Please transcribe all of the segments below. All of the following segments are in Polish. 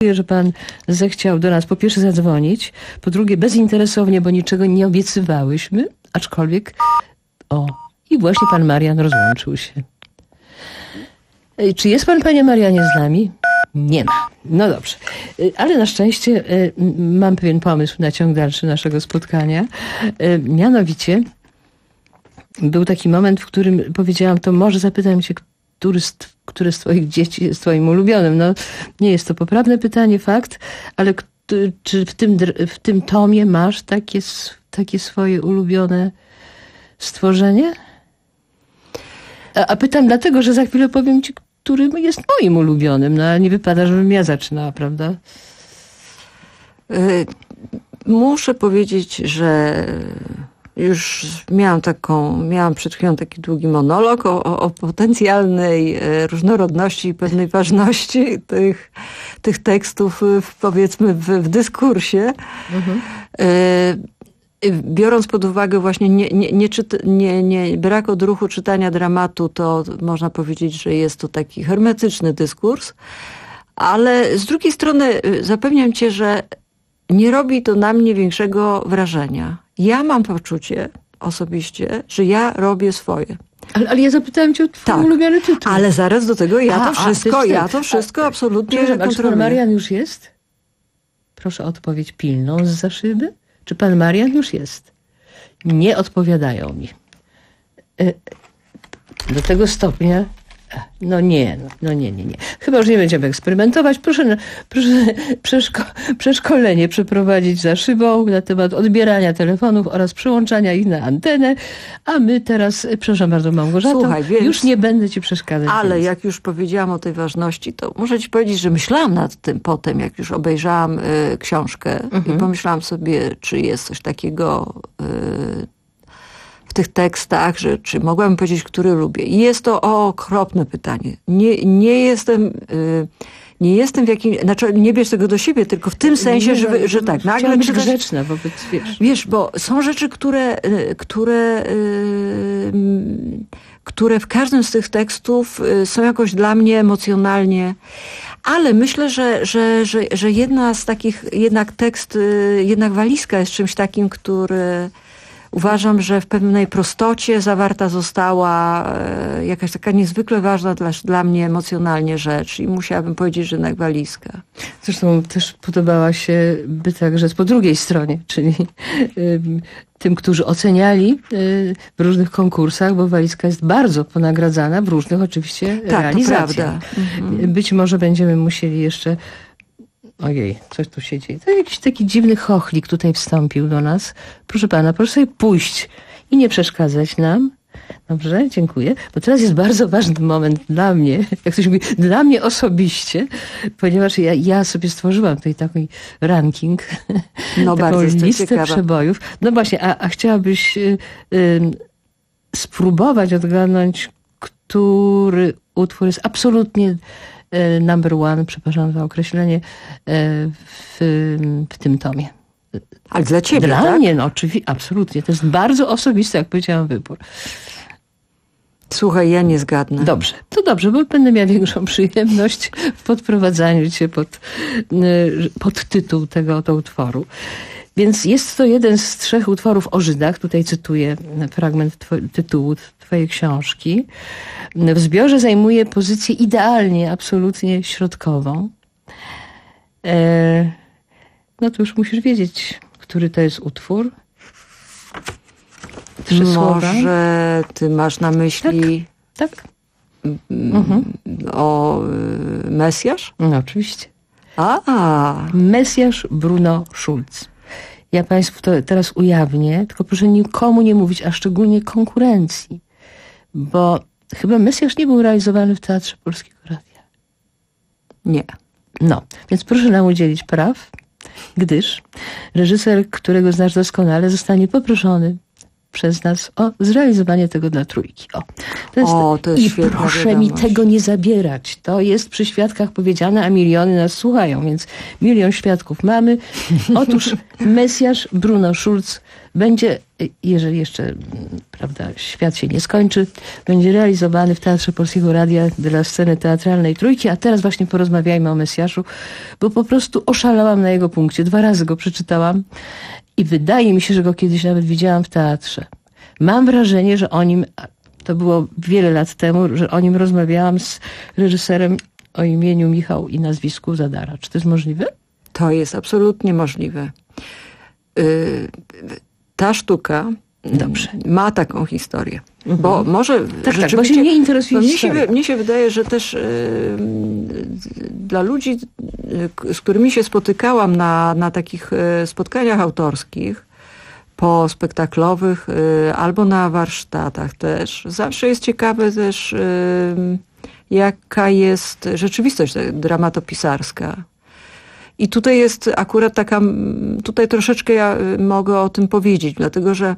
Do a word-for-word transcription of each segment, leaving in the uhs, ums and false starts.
że pan zechciał do nas po pierwsze zadzwonić, po drugie bezinteresownie, bo niczego nie obiecywałyśmy, aczkolwiek o, i właśnie pan Marian rozłączył się. Czy jest pan, panie Marianie, z nami? Nie ma. No dobrze. Ale na szczęście mam pewien pomysł na ciąg dalszy naszego spotkania. Mianowicie był taki moment, w którym powiedziałam, to może zapytam cię, który z, które z twoich dzieci jest twoim ulubionym. No, nie jest to poprawne pytanie, fakt, ale czy w tym, w tym tomie masz takie, takie swoje ulubione stworzenie? A, a pytam dlatego, że za chwilę powiem ci, który jest moim ulubionym. No ale nie wypada, żebym ja zaczynała, prawda? Muszę powiedzieć, że już miałam taką, miałam przed chwilą taki długi monolog o, o, o potencjalnej różnorodności i pewnej ważności tych, tych tekstów, w, powiedzmy, w, w dyskursie. Mhm. Biorąc pod uwagę właśnie nie, nie, nie, czyta, nie, nie, brak odruchu czytania dramatu, to można powiedzieć, że jest to taki hermetyczny dyskurs. Ale z drugiej strony zapewniam cię, że nie robi to na mnie większego wrażenia. Ja mam poczucie osobiście, że ja robię swoje. Ale, ale ja zapytałem cię o twój tak, ulubiony tytuł. Ale zaraz do tego ja a, to wszystko, a, ja to wszystko a, absolutnie kontroluję. Czy pan Marian już jest? Proszę o odpowiedź pilną zza szyby. Czy pan Marian już jest? Nie odpowiadają mi. Do tego stopnia... No nie, no, no nie, nie, nie. Chyba już nie będziemy eksperymentować. Proszę, proszę przeszko przeszkolenie przeprowadzić za szybą na temat odbierania telefonów oraz przyłączania ich na antenę. A my teraz, przepraszam bardzo Małgorzato, Słuchaj, więc, już nie będę ci przeszkadzać. Ale więc. Jak już powiedziałam o tej ważności, to muszę ci powiedzieć, że myślałam nad tym potem, jak już obejrzałam y, książkę mhm. i pomyślałam sobie, czy jest coś takiego... Y, w tych tekstach, że czy mogłabym powiedzieć, który lubię. I jest to okropne pytanie. Nie, nie jestem... Yy, nie jestem w jakim... Znaczy, nie bierz tego do siebie, tylko w tym sensie, nie, że, no, że tak, nagle... Chciałam być czytać, grzeczna wobec, wiesz. Wiesz, bo są rzeczy, które... które yy, które w każdym z tych tekstów są jakoś dla mnie emocjonalnie... Ale myślę, że, że, że, że jedna z takich... Jednak tekst, jednak walizka jest czymś takim, który... Uważam, że w pewnej prostocie zawarta została e, jakaś taka niezwykle ważna dla, dla mnie emocjonalnie rzecz i musiałabym powiedzieć, że jednak walizka. Zresztą też podobała się by także po drugiej stronie, czyli y, tym, którzy oceniali y, w różnych konkursach, bo walizka jest bardzo ponagradzana w różnych oczywiście tak, realizacjach. To prawda. Mhm. Być może będziemy musieli jeszcze... Ojej, coś tu się dzieje. To jakiś taki dziwny chochlik tutaj wstąpił do nas. Proszę pana, proszę sobie pójść i nie przeszkadzać nam. Dobrze, dziękuję. Bo teraz jest bardzo ważny moment dla mnie, jak ktoś mówi, dla mnie osobiście, ponieważ ja, ja sobie stworzyłam tutaj taki ranking, no, taką bardzo listę ciekawa. przebojów. No właśnie, a, a chciałabyś y, y, spróbować odgadnąć, który utwór jest absolutnie number one, przepraszam za określenie, w, w tym tomie. Ale dla ciebie, Dla tak? mnie, no oczywiście, absolutnie. To jest bardzo osobisty, jak powiedziałam, wybór. Słuchaj, ja nie zgadnę. Dobrze, to dobrze, bo będę miała większą przyjemność w podprowadzaniu cię pod, pod tytuł tego to utworu. Więc jest to jeden z trzech utworów o Żydach. Tutaj cytuję fragment two- tytułu twojej książki. W zbiorze zajmuje pozycję idealnie, absolutnie środkową. E, no to już musisz wiedzieć, który to jest utwór. Trzy Może słowa. ty masz na myśli... Tak, tak. Mhm. O y, Mesjasz? No oczywiście. A. Mesjasz Bruno Schulz. Ja państwu to teraz ujawnię, tylko proszę nikomu nie mówić, a szczególnie konkurencji. Bo chyba Mesjasz nie był realizowany w Teatrze Polskiego Radia. Nie. No, więc proszę nam udzielić praw, gdyż reżyser, którego znasz doskonale, zostanie poproszony przez nas o zrealizowanie tego dla Trójki. O, to jest, o, to jest I świetna proszę wiadomość. mi tego nie zabierać. To jest przy świadkach powiedziane, a miliony nas słuchają, więc milion świadków mamy. Otóż Mesjasz Bruno Schulz będzie, jeżeli jeszcze, prawda, świat się nie skończy, będzie realizowany w Teatrze Polskiego Radia dla sceny teatralnej Trójki, a teraz właśnie porozmawiajmy o Mesjaszu, bo po prostu oszalałam na jego punkcie. Dwa razy go przeczytałam i wydaje mi się, że go kiedyś nawet widziałam w teatrze. Mam wrażenie, że o nim, to było wiele lat temu, że o nim rozmawiałam z reżyserem o imieniu Michał i nazwisku Zadara. Czy to jest możliwe? To jest absolutnie możliwe. Yy, ta sztuka Dobrze. ma taką historię. Mhm. Bo może tak, rzeczywiście... Tak, bo się nie interesuje mnie się, historią. mnie się wydaje, że też yy, dla ludzi, yy, z którymi się spotykałam na, na takich yy, spotkaniach autorskich, po spektaklowych, yy, albo na warsztatach też, zawsze jest ciekawe też, yy, jaka jest rzeczywistość dramatopisarska. I tutaj jest akurat taka, tutaj troszeczkę ja mogę o tym powiedzieć, dlatego że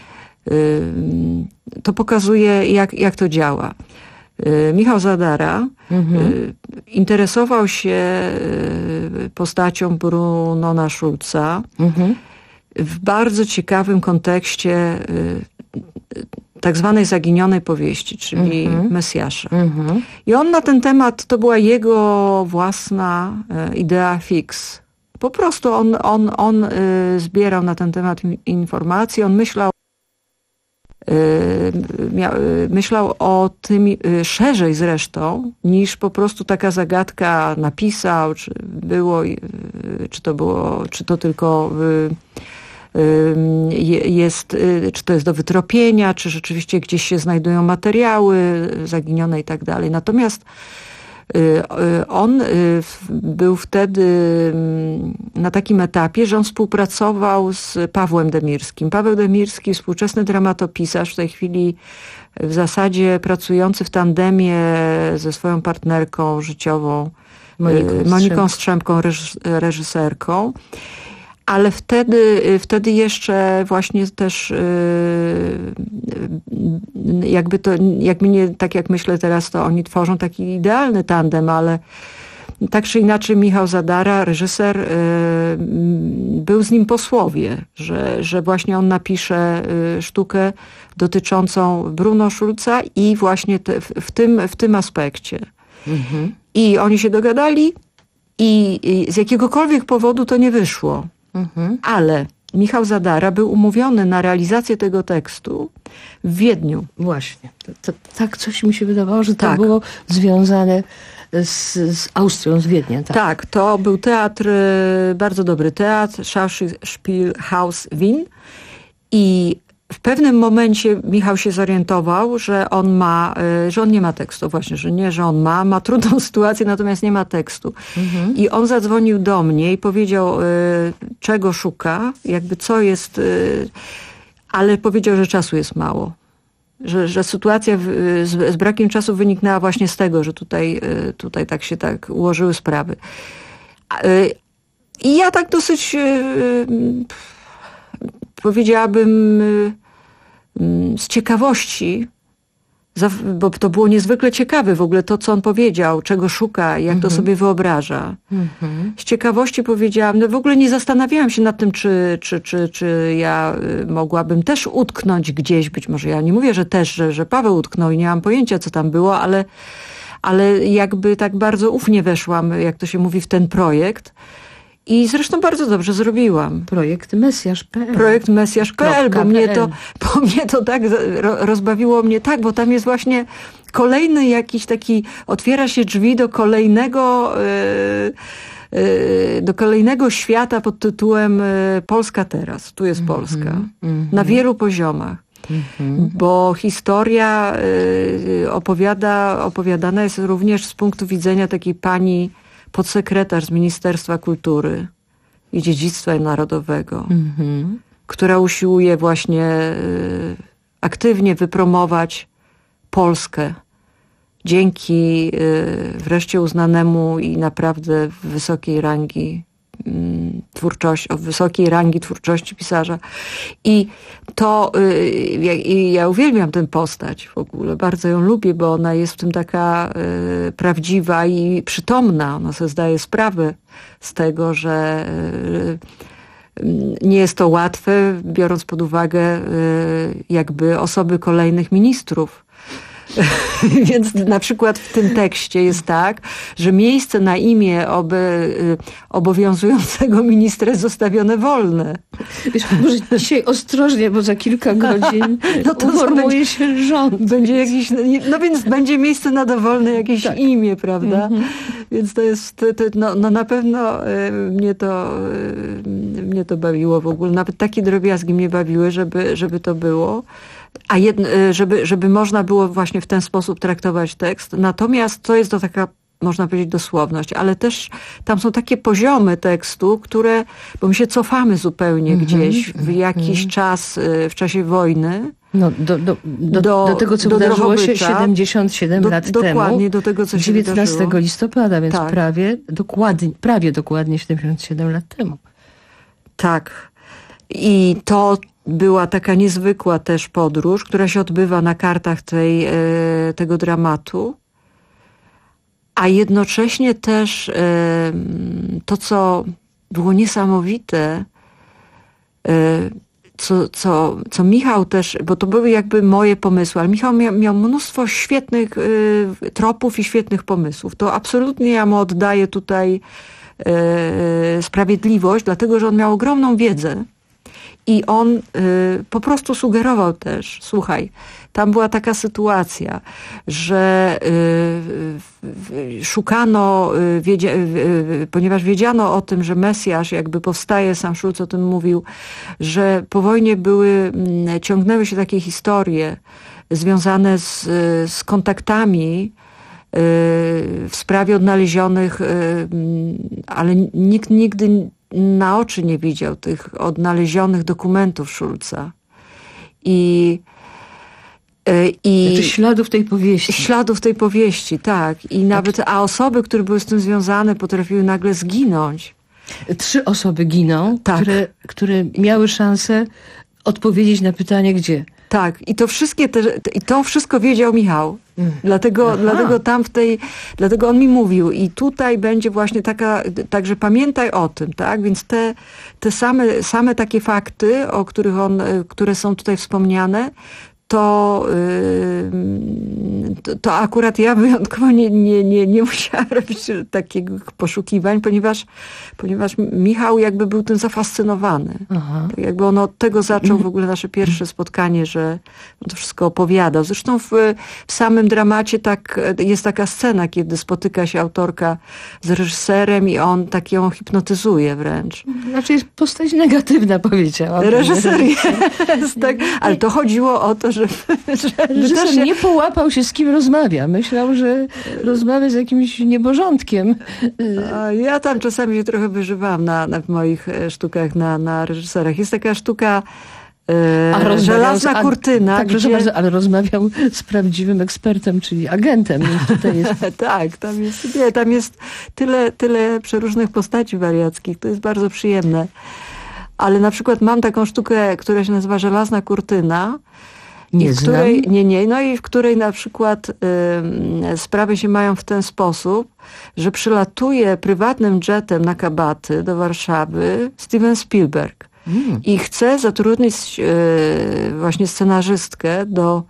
y, to pokazuje, jak, jak to działa. Y, Michał Zadara mhm. y, interesował się y, postacią Brunona Schulza mhm. w bardzo ciekawym kontekście y, tak zwanej zaginionej powieści, czyli mm-hmm. Mesjasza. Mm-hmm. I on na ten temat, to była jego własna e, idea fix. Po prostu on, on, on e, zbierał na ten temat informacje, on myślał, e, mia, myślał o tym e, szerzej zresztą, niż po prostu taka zagadka napisał, czy było, e, czy to było, czy to tylko... E, jest, czy to jest do wytropienia, czy rzeczywiście gdzieś się znajdują materiały zaginione i tak dalej. Natomiast on był wtedy na takim etapie, że on współpracował z Pawłem Demirskim. Paweł Demirski, współczesny dramatopisarz, w tej chwili w zasadzie pracujący w tandemie ze swoją partnerką życiową Moniką, Moniką Strzempką, reżyserką. Ale wtedy, wtedy jeszcze właśnie też jakby to, jakby nie, tak jak myślę teraz, to oni tworzą taki idealny tandem, ale tak czy inaczej Michał Zadara, reżyser, był z nim po słowie, że, że właśnie on napisze sztukę dotyczącą Bruno Schulza i właśnie te, w, tym, w tym aspekcie. Mhm. I oni się dogadali i, i z jakiegokolwiek powodu to nie wyszło. Mhm. Ale Michał Zadara był umówiony na realizację tego tekstu w Wiedniu. Właśnie. To, to, tak coś mi się wydawało, że to tak. było związane z, z Austrią, z Wiedniem. Tak. tak, to był teatr, bardzo dobry teatr, Schauspielhaus Wien. I w pewnym momencie Michał się zorientował, że on ma, że on nie ma tekstu. Właśnie, że nie, że on ma, ma trudną sytuację, natomiast nie ma tekstu. Mhm. I on zadzwonił do mnie i powiedział, czego szuka, jakby co jest, ale powiedział, że czasu jest mało. Że, że sytuacja z, z brakiem czasu wyniknęła właśnie z tego, że tutaj, tutaj tak się tak ułożyły sprawy. I ja tak dosyć powiedziałabym z ciekawości, bo to było niezwykle ciekawe w ogóle to, co on powiedział, czego szuka, jak mm-hmm. to sobie wyobraża. Mm-hmm. Z ciekawości powiedziałam, no w ogóle nie zastanawiałam się nad tym, czy, czy, czy, czy ja mogłabym też utknąć gdzieś, być może ja nie mówię, że też, że, że Paweł utknął i nie mam pojęcia, co tam było, ale, ale jakby tak bardzo ufnie weszłam, jak to się mówi, w ten projekt. I zresztą bardzo dobrze zrobiłam. Projekt Mesjasz kropka pe el. Projekt Mesjasz kropka pe el, bo mnie to, bo mnie to tak rozbawiło mnie tak, bo tam jest właśnie kolejny jakiś taki, otwiera się drzwi do kolejnego, do kolejnego świata pod tytułem Polska teraz. Tu jest Polska. Mm-hmm. Na wielu poziomach. Mm-hmm. Bo historia opowiada, opowiadana jest również z punktu widzenia takiej pani podsekretarz z Ministerstwa Kultury i Dziedzictwa Narodowego, mm-hmm. która usiłuje właśnie y, aktywnie wypromować Polskę dzięki y, wreszcie uznanemu i naprawdę wysokiej rangi twórczości, o wysokiej rangi twórczości pisarza. I to, ja, ja uwielbiam tę postać w ogóle, bardzo ją lubię, bo ona jest w tym taka y, prawdziwa i przytomna. Ona sobie zdaje sprawę z tego, że y, nie jest to łatwe, biorąc pod uwagę y, jakby osoby kolejnych ministrów. Więc na przykład w tym tekście jest tak, że miejsce na imię oby, obowiązującego ministra jest zostawione wolne. Wiesz, może dzisiaj ostrożnie, bo za kilka godzin no to uformuje się rząd. Będzie jakiś, no więc będzie miejsce na dowolne jakieś tak. imię, prawda? Mm-hmm. Więc to jest, to, to, no, no na pewno y, mnie, to, y, mnie to bawiło w ogóle. Nawet takie drobiazgi mnie bawiły, żeby, żeby to było. A jedno, żeby, żeby można było właśnie w ten sposób traktować tekst. Natomiast to jest to taka, można powiedzieć, dosłowność, ale też tam są takie poziomy tekstu, które, bo my się cofamy zupełnie mm-hmm, gdzieś w jakiś mm-hmm. czas, w czasie wojny. No, do, do, do, do, do tego, co do wydarzyło się siedemdziesiąt siedem do, lat dokładnie, temu. Dokładnie, do tego, co się dziewiętnastego wydarzyło. listopada, więc tak. prawie, dokładnie, prawie dokładnie siedemdziesiąt siedem lat temu. Tak. I to była taka niezwykła też podróż, która się odbywa na kartach tej, tego dramatu, a jednocześnie też to, co było niesamowite, co, co, co Michał też, bo to były jakby moje pomysły, ale Michał miał, miał mnóstwo świetnych tropów i świetnych pomysłów. To absolutnie ja mu oddaję tutaj sprawiedliwość, dlatego że on miał ogromną wiedzę. I on y, po prostu sugerował też, słuchaj, tam była taka sytuacja, że y, y, szukano, y, wiedzia, y, y, ponieważ wiedziano o tym, że Mesjasz jakby powstaje, sam Schulz o tym mówił, że po wojnie były, y, ciągnęły się takie historie związane z, y, z kontaktami y, w sprawie odnalezionych, y, ale nikt nigdy na oczy nie widział tych odnalezionych dokumentów Schulza. I, i znaczy śladów tej powieści. Śladów tej powieści, tak. I nawet, a osoby, które były z tym związane, potrafiły nagle zginąć. Trzy osoby giną, tak. które, które miały szansę odpowiedzieć na pytanie, gdzie. Tak, i to wszystkie te, i to wszystko wiedział Michał. Mm. Dlatego, dlatego tam w tej, dlatego on mi mówił i tutaj będzie właśnie taka, także pamiętaj o tym, tak? Więc te, te same, same takie fakty, o których on, które są tutaj wspomniane, to, yy, to, to akurat ja wyjątkowo nie, nie, nie, nie musiałam robić takich poszukiwań, ponieważ, ponieważ Michał jakby był tym zafascynowany. Tak jakby on od tego zaczął w ogóle nasze pierwsze spotkanie, że on to wszystko opowiadał. Zresztą w, w samym dramacie tak, jest taka scena, kiedy spotyka się autorka z reżyserem i on tak ją hipnotyzuje wręcz. Znaczy jest postać negatywna, powiedziałam. Reżyser jest, tak, ale to chodziło o to, że Że, Reżyser się... nie połapał się, z kim rozmawia. Myślał, że rozmawia z jakimś nieporządkiem. Ja tam czasami się trochę wyżywałam na, na w moich sztukach na, na reżyserach. Jest taka sztuka e, Żelazna z, kurtyna. Tak, gdzie... bardzo, ale rozmawiał z prawdziwym ekspertem, czyli agentem. Tutaj jest... tak, tam jest, nie, tam jest tyle, tyle przeróżnych postaci wariackich. To jest bardzo przyjemne. Ale na przykład mam taką sztukę, która się nazywa Żelazna kurtyna. Nie w której, nie, nie, no i w której na przykład y, sprawy się mają w ten sposób, że przylatuje prywatnym jetem na Kabaty do Warszawy Steven Spielberg mm. i chce zatrudnić y, właśnie scenarzystkę do,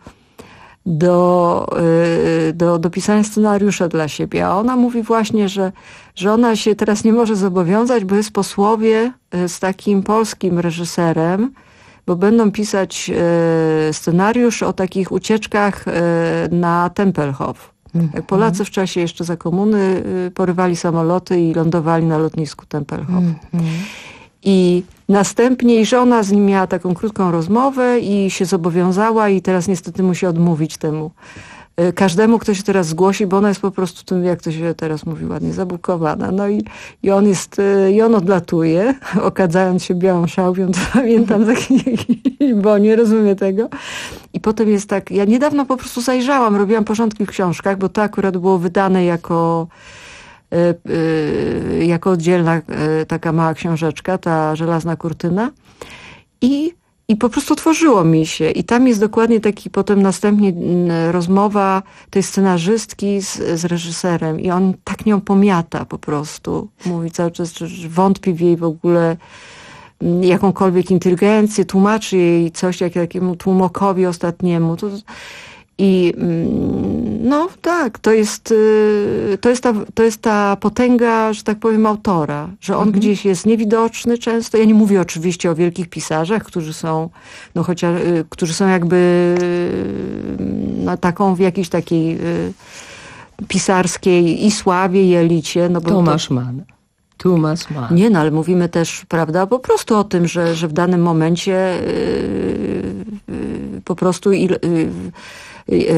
do, y, do, do pisania scenariusza dla siebie. A ona mówi właśnie, że, że ona się teraz nie może zobowiązać, bo jest po słowie z takim polskim reżyserem, bo będą pisać e, scenariusz o takich ucieczkach e, na Tempelhof. Mm-hmm. Polacy w czasie jeszcze za komuny e, porywali samoloty i lądowali na lotnisku Tempelhof. Mm-hmm. I następnie i żona z nim miała taką krótką rozmowę i się zobowiązała i teraz niestety musi odmówić temu. Każdemu, kto się teraz zgłosi, bo ona jest po prostu tym, jak to się teraz mówi ładnie, zabukowana. No i, i on jest, i on odlatuje, okadzając się białą szałwią, to pamiętam, bo nie rozumiem tego. I potem jest tak, ja niedawno po prostu zajrzałam, robiłam porządki w książkach, bo to akurat było wydane jako jako oddzielna taka mała książeczka, ta żelazna kurtyna. I, i po prostu otworzyło mi się. I tam jest dokładnie taki potem następnie rozmowa tej scenarzystki z, z reżyserem. I on tak nią pomiata po prostu. Mówi cały czas, że wątpi w jej w ogóle jakąkolwiek inteligencję, tłumaczy jej coś jak jakiemu tłumokowi ostatniemu. To, I no tak, to jest, to, jest ta, to jest ta potęga, że tak powiem, autora, że on mhm. gdzieś jest niewidoczny często. Ja nie mówię oczywiście o wielkich pisarzach, którzy są, no chociaż, którzy są jakby no, taką w jakiejś takiej pisarskiej i sławie, i elicie. No bo Tomasz to, Mann. Thomas Mann. Nie, no ale mówimy też, prawda, po prostu o tym, że, że w danym momencie yy, yy, po prostu yy, yy, yy,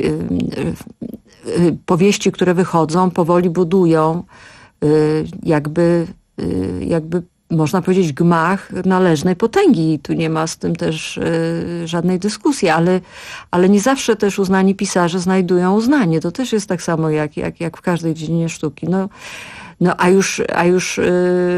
yy, powieści, które wychodzą, powoli budują yy, jakby, yy, jakby można powiedzieć gmach należnej potęgi. I tu nie ma z tym też yy, żadnej dyskusji, ale, ale nie zawsze też uznani pisarze znajdują uznanie. To też jest tak samo jak, jak, jak w każdej dziedzinie sztuki. No, No a już, a już yy,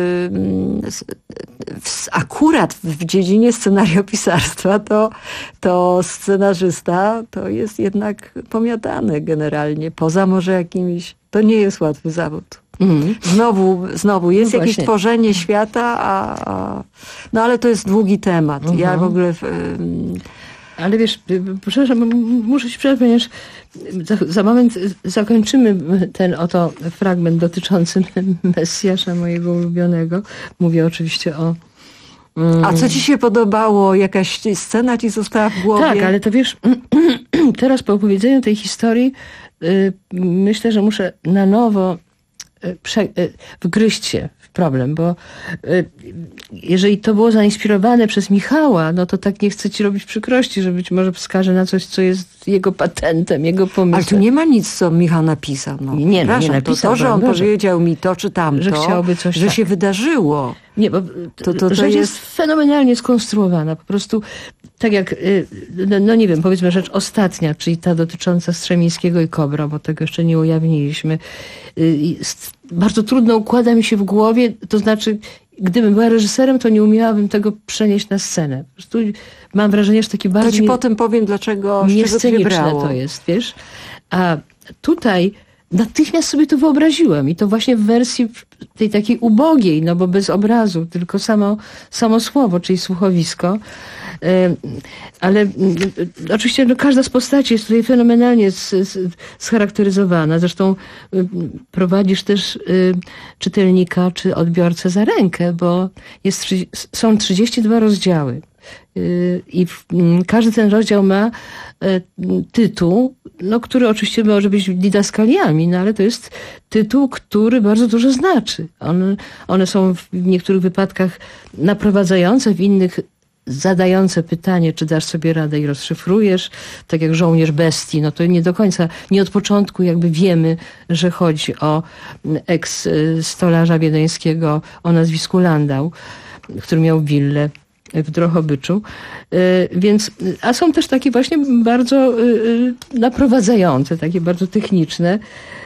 akurat w dziedzinie scenariopisarstwa to, to scenarzysta to jest jednak pomiatany generalnie. Poza może jakimiś, to nie jest łatwy zawód. Mm. Znowu, znowu jest no jakieś tworzenie świata, a, a, no ale to jest długi temat. Mm-hmm. Ja w ogóle... Yy, Ale wiesz, przepraszam, muszę się przerwać, ponieważ za, za moment zakończymy ten oto fragment dotyczący Mesjasza mojego ulubionego. Mówię oczywiście o... Mm, A co ci się podobało? Jakaś scena ci została w głowie? Tak, ale to wiesz, teraz po opowiedzeniu tej historii yy, myślę, że muszę na nowo yy, prze, yy, wgryźć się w problem, bo yy, jeżeli to było zainspirowane przez Michała, no to tak nie chcę ci robić przykrości, że być może wskaże na coś, co jest jego patentem, jego pomysłem. Ale tu nie ma nic, co Michał napisał. No. Nie, nie, nie napisał. To, to, że on Boże. powiedział mi to czy tamto, że chciałby coś że tak. się wydarzyło. Nie, bo to, to, to rzecz jest... jest fenomenalnie skonstruowana. Po prostu, tak jak, no, no nie wiem, powiedzmy rzecz ostatnia, czyli ta dotycząca Strzemińskiego i Kobra, bo tego jeszcze nie ujawniliśmy. Bardzo trudno układa mi się w głowie, to znaczy, gdybym była reżyserem, to nie umiałabym tego przenieść na scenę. Po prostu mam wrażenie, że taki bardzo... To ci nie, potem powiem, dlaczego niesceniczne to jest, wiesz? A tutaj natychmiast sobie to wyobraziłem i to właśnie w wersji tej takiej ubogiej, no bo bez obrazu, tylko samo, samo słowo, czyli słuchowisko. Ale oczywiście no, każda z postaci jest tutaj fenomenalnie scharakteryzowana. Zresztą prowadzisz też czytelnika czy odbiorcę za rękę, bo jest, są trzydzieści dwa rozdziały. I każdy ten rozdział ma tytuł, no, który oczywiście może być didaskaliami, no ale to jest tytuł, który bardzo dużo znaczy. On, one są w niektórych wypadkach naprowadzające, w innych zadające pytanie, czy dasz sobie radę i rozszyfrujesz, tak jak Żołnierz bestii, no to nie do końca, nie od początku jakby wiemy, że chodzi o eks-stolarza wiedeńskiego o nazwisku Landau, który miał willę w Drohobyczu. Więc, a są też takie właśnie bardzo naprowadzające, takie bardzo techniczne.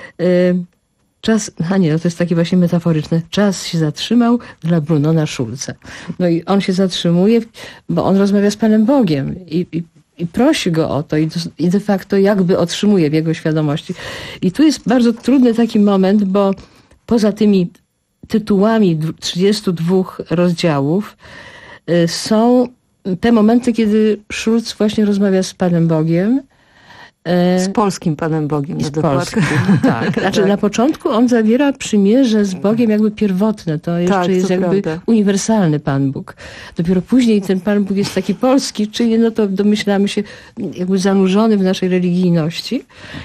Czas, a nie, to jest takie właśnie metaforyczne. Czas się zatrzymał dla Brunona Schulza. No i on się zatrzymuje, bo on rozmawia z Panem Bogiem i, i, i prosi go o to i, i de facto jakby otrzymuje w jego świadomości. I tu jest bardzo trudny taki moment, bo poza tymi tytułami trzydziestu dwóch rozdziałów y, są te momenty, kiedy Schulz właśnie rozmawia z Panem Bogiem. Z polskim Panem Bogiem. Z polskim, tak. Znaczy tak. Na początku on zawiera przymierze z Bogiem jakby pierwotne. To jeszcze tak, jest to jakby prawda. Uniwersalny Pan Bóg. Dopiero później ten Pan Bóg jest taki polski, czyli no to domyślamy się jakby zanurzony w naszej religijności.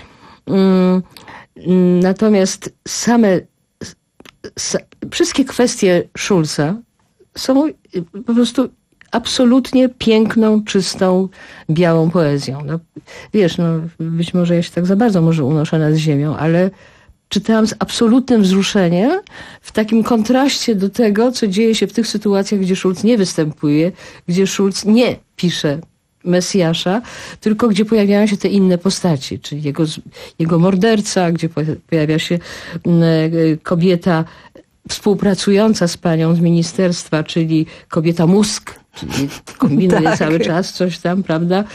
Natomiast same wszystkie kwestie Schulza są po prostu absolutnie piękną, czystą, białą poezją. No, wiesz, no, być może ja się tak za bardzo może unoszę nad ziemią, ale czytałam z absolutnym wzruszeniem w takim kontraście do tego, co dzieje się w tych sytuacjach, gdzie Schulz nie występuje, gdzie Schulz nie pisze Mesjasza, tylko gdzie pojawiają się te inne postaci, czyli jego, jego morderca, gdzie pojawia się kobieta współpracująca z panią z ministerstwa, czyli kobieta mózg, czyli kombinuje tak. cały czas coś tam, prawda?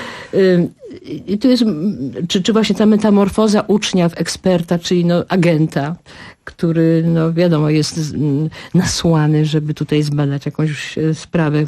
I tu jest, czy, czy właśnie ta metamorfoza ucznia w eksperta, czyli no agenta, który, no wiadomo, jest nasłany, żeby tutaj zbadać jakąś sprawę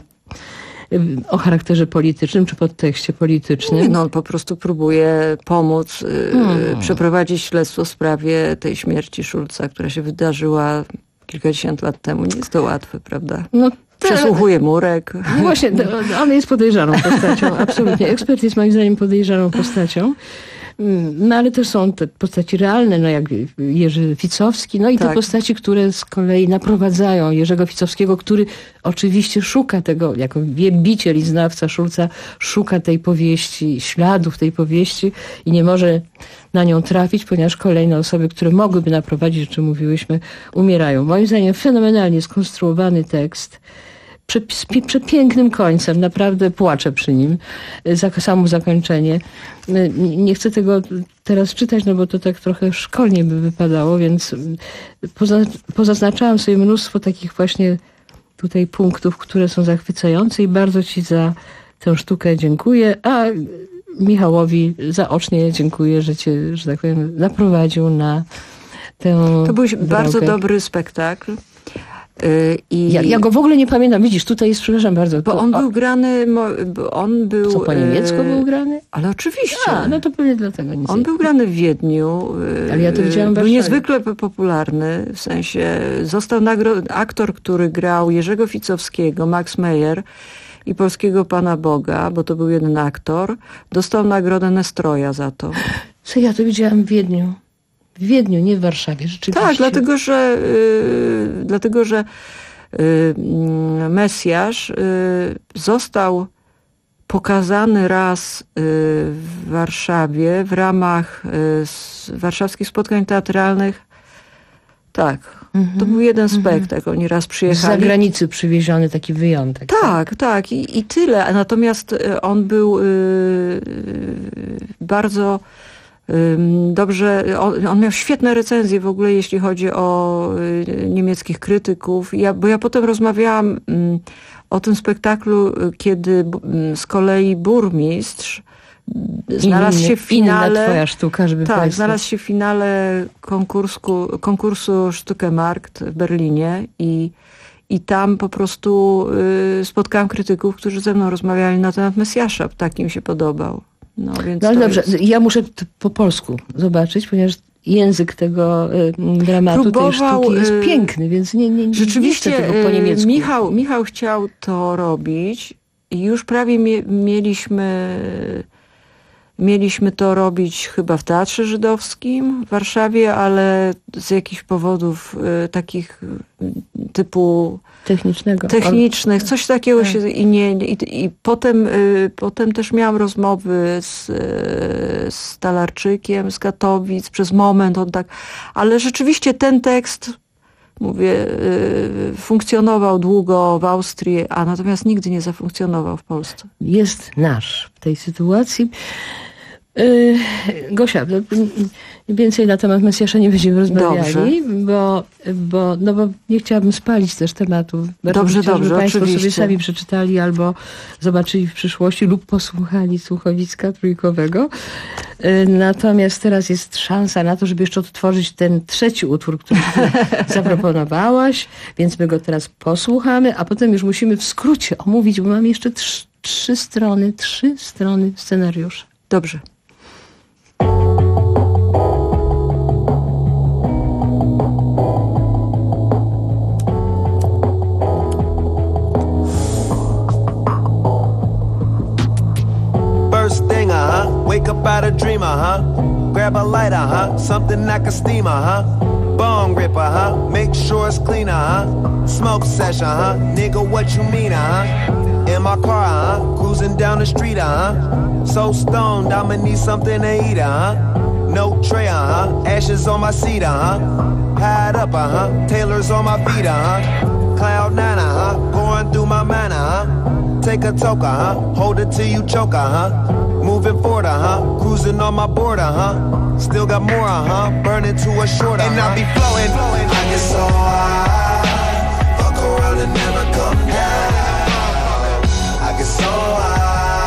o charakterze politycznym, czy podtekście politycznym. Nie, no on po prostu próbuje pomóc hmm. przeprowadzić śledztwo w sprawie tej śmierci Schulza, która się wydarzyła kilkadziesiąt lat temu. Nie jest to łatwe, prawda? No, przesłuchuje murek. No właśnie, on jest podejrzaną postacią, absolutnie. Ekspert jest moim zdaniem podejrzaną postacią. No ale też są te postaci realne, no jak Jerzy Ficowski, no i tak. te postaci, które z kolei naprowadzają Jerzego Ficowskiego, który oczywiście szuka tego, jako wielbiciel i znawca Schulza, szuka tej powieści, śladów tej powieści i nie może na nią trafić, ponieważ kolejne osoby, które mogłyby naprowadzić, o czym mówiłyśmy, umierają. Moim zdaniem fenomenalnie skonstruowany tekst, z przepięknym końcem, naprawdę płaczę przy nim, za samo zakończenie. Nie chcę tego teraz czytać, no bo to tak trochę szkolnie by wypadało, więc poza, pozaznaczałam sobie mnóstwo takich właśnie tutaj punktów, które są zachwycające i bardzo ci za tę sztukę dziękuję, a Michałowi zaocznie dziękuję, że cię, że tak powiem, naprowadził na tę To był drogę. Bardzo dobry spektakl. I ja, ja go w ogóle nie pamiętam. Widzisz, tutaj jest, przepraszam bardzo. Bo to, on był grany, on był... Co, po niemiecku był grany? Ale oczywiście. A, no to pewnie dlatego nic. On był grany w Wiedniu. Ale ja to widziałam w Był Warszawie. niezwykle popularny, w sensie został nagro... aktor, który grał Jerzego Ficowskiego, Max Meyer i Polskiego Pana Boga, bo to był jeden aktor, dostał nagrodę Nestroja za to. Co, ja to widziałam w Wiedniu. W Wiedniu, nie w Warszawie, rzeczywiście. Tak, dlatego, że yy, dlatego, że yy, Mesjasz yy, został pokazany raz yy, w Warszawie w ramach yy, warszawskich spotkań teatralnych. Tak, mm-hmm, to był jeden mm-hmm. spektakl. Oni raz przyjechali. Z zagranicy przywieziony taki wyjątek. Tak, tak, tak i, i tyle. Natomiast on był yy, bardzo... Dobrze, on, on miał świetne recenzje w ogóle, jeśli chodzi o y, niemieckich krytyków. Ja, bo ja potem rozmawiałam y, o tym spektaklu, kiedy y, z kolei burmistrz znalazł się w finale. Inna twoja sztuka, żeby Tak, państwo... znalazł się w finale konkursu, konkursu Sztukę Markt w Berlinie i I tam po prostu y, spotkałam krytyków, którzy ze mną rozmawiali na temat Mesjasza. Tak im się podobał. No, więc no ale dobrze, jest... ja muszę po polsku zobaczyć, ponieważ język tego y, dramatu, Próbował, tej sztuki jest y, piękny, więc nie, nie, nie rzeczywiście nie tego po niemiecku. Michał, Michał chciał to robić i już prawie mie mieliśmy... Mieliśmy to robić chyba w Teatrze Żydowskim w Warszawie, ale z jakichś powodów y, takich y, typu technicznego. technicznych, coś takiego tak. się i nie i, i potem, y, potem też miałam rozmowy z, y, z Stalarczykiem z Katowic, przez moment on tak, ale rzeczywiście ten tekst, mówię, y, funkcjonował długo w Austrii, a natomiast nigdy nie zafunkcjonował w Polsce. Jest nasz w tej sytuacji. Yy, Gosia, więcej na temat Mesjasza nie będziemy rozmawiali, bo, bo, no bo nie chciałabym spalić też tematu. Bardzo dobrze, chciała, dobrze, żeby Państwo oczywiście. sobie sami przeczytali albo zobaczyli w przyszłości lub posłuchali Słuchowicka Trójkowego. Yy, natomiast teraz jest szansa na to, żeby jeszcze odtworzyć ten trzeci utwór, który zaproponowałaś, więc my go teraz posłuchamy, a potem już musimy w skrócie omówić, bo mam jeszcze trzy, trzy strony, trzy strony scenariusza. Dobrze. First thing, uh-huh, wake up out a dream, uh-huh, grab a light, uh-huh, something like a steam, uh-huh, bong rip, uh-huh, make sure it's clean, uh-huh, smoke session, uh-huh, nigga, what you mean, uh-huh, in my car, uh-huh, cruising down the street, uh-huh, so stoned, I'ma need something to eat, uh-huh, no tray, uh-huh, ashes on my seat, uh-huh, hide up, uh-huh, tailors on my feet, uh-huh, cloud nine, uh-huh, going through my mind, uh-huh, take a toke, huh? Hold it till you choke, huh? Moving forward, huh? Cruising on my border, huh? Still got more, huh? Burning to a shorter, and I be flowing. I get so high, fuck around and never come down. I get so high.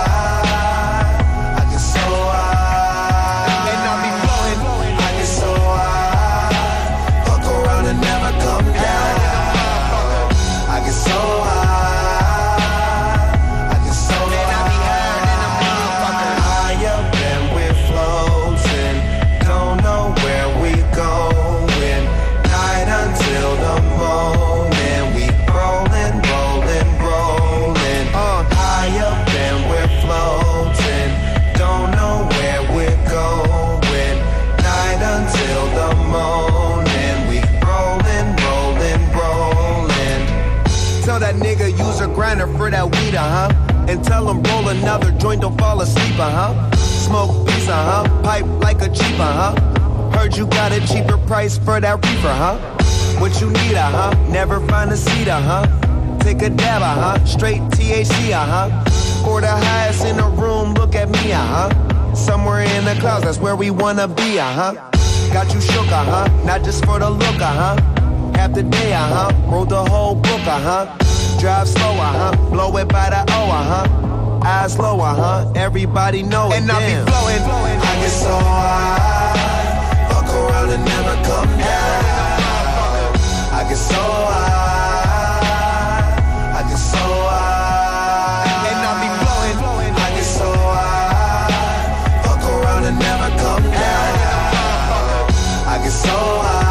Grinder for that weed, uh-huh. And tell them roll another joint, don't fall asleep, uh-huh. Smoke piece, uh-huh. Pipe like a Jeep, uh-huh. Heard you got a cheaper price for that reefer, huh? What you need, uh-huh. Never find a seat, uh-huh. Take a dab, uh-huh. Straight T H C, uh-huh. For the highest in the room, look at me, uh-huh. Somewhere in the clouds, that's where we wanna be, uh-huh. Got you shook, uh-huh. Not just for the look, uh-huh. Half the day, uh-huh. Wrote the whole book, uh-huh. Drive slow, uh-huh, blow it by the O, uh-huh. Eyes low, uh-huh, everybody know it, and I be flowing, I get so high, fuck around and never come down. I get so high, I get so high, and I be flowing, I get so high, fuck around and never come down. I get so high.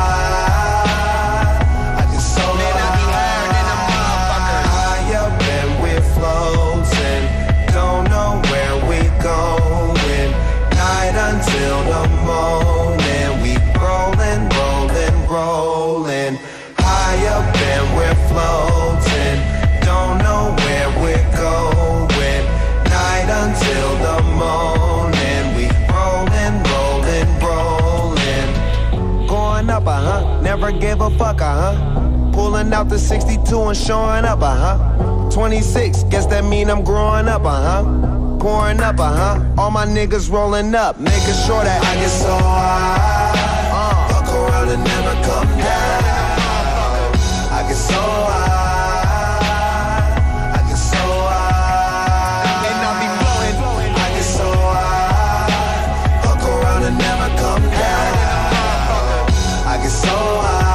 Until the morning, we rollin', rollin', rollin'. High up and we're floating. Don't know where we're going. Night until the morning, we rollin', rollin', rollin'. Going up, uh-huh, never gave a fuck, uh-huh. Pulling out the sixty-two and showing up, uh-huh. twenty-six, guess that mean I'm growing up, uh-huh. Pouring up, uh-huh. All my niggas rolling up, making sure that I get so high. Uh, fuck around and never come down. I get so high. I get so high. And I be blowing. I get so high. Fuck around and never come down. I get so high.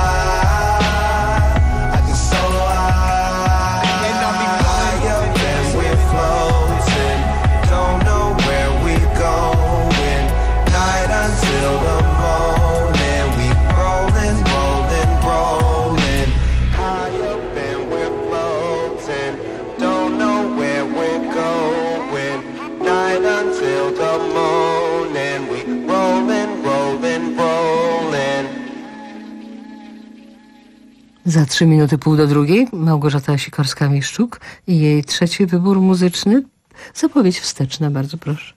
Za trzy minuty pół do drugiej Małgorzata Sikorska-Miszczuk i jej trzeci wybór muzyczny. Zapowiedź wsteczna, bardzo proszę.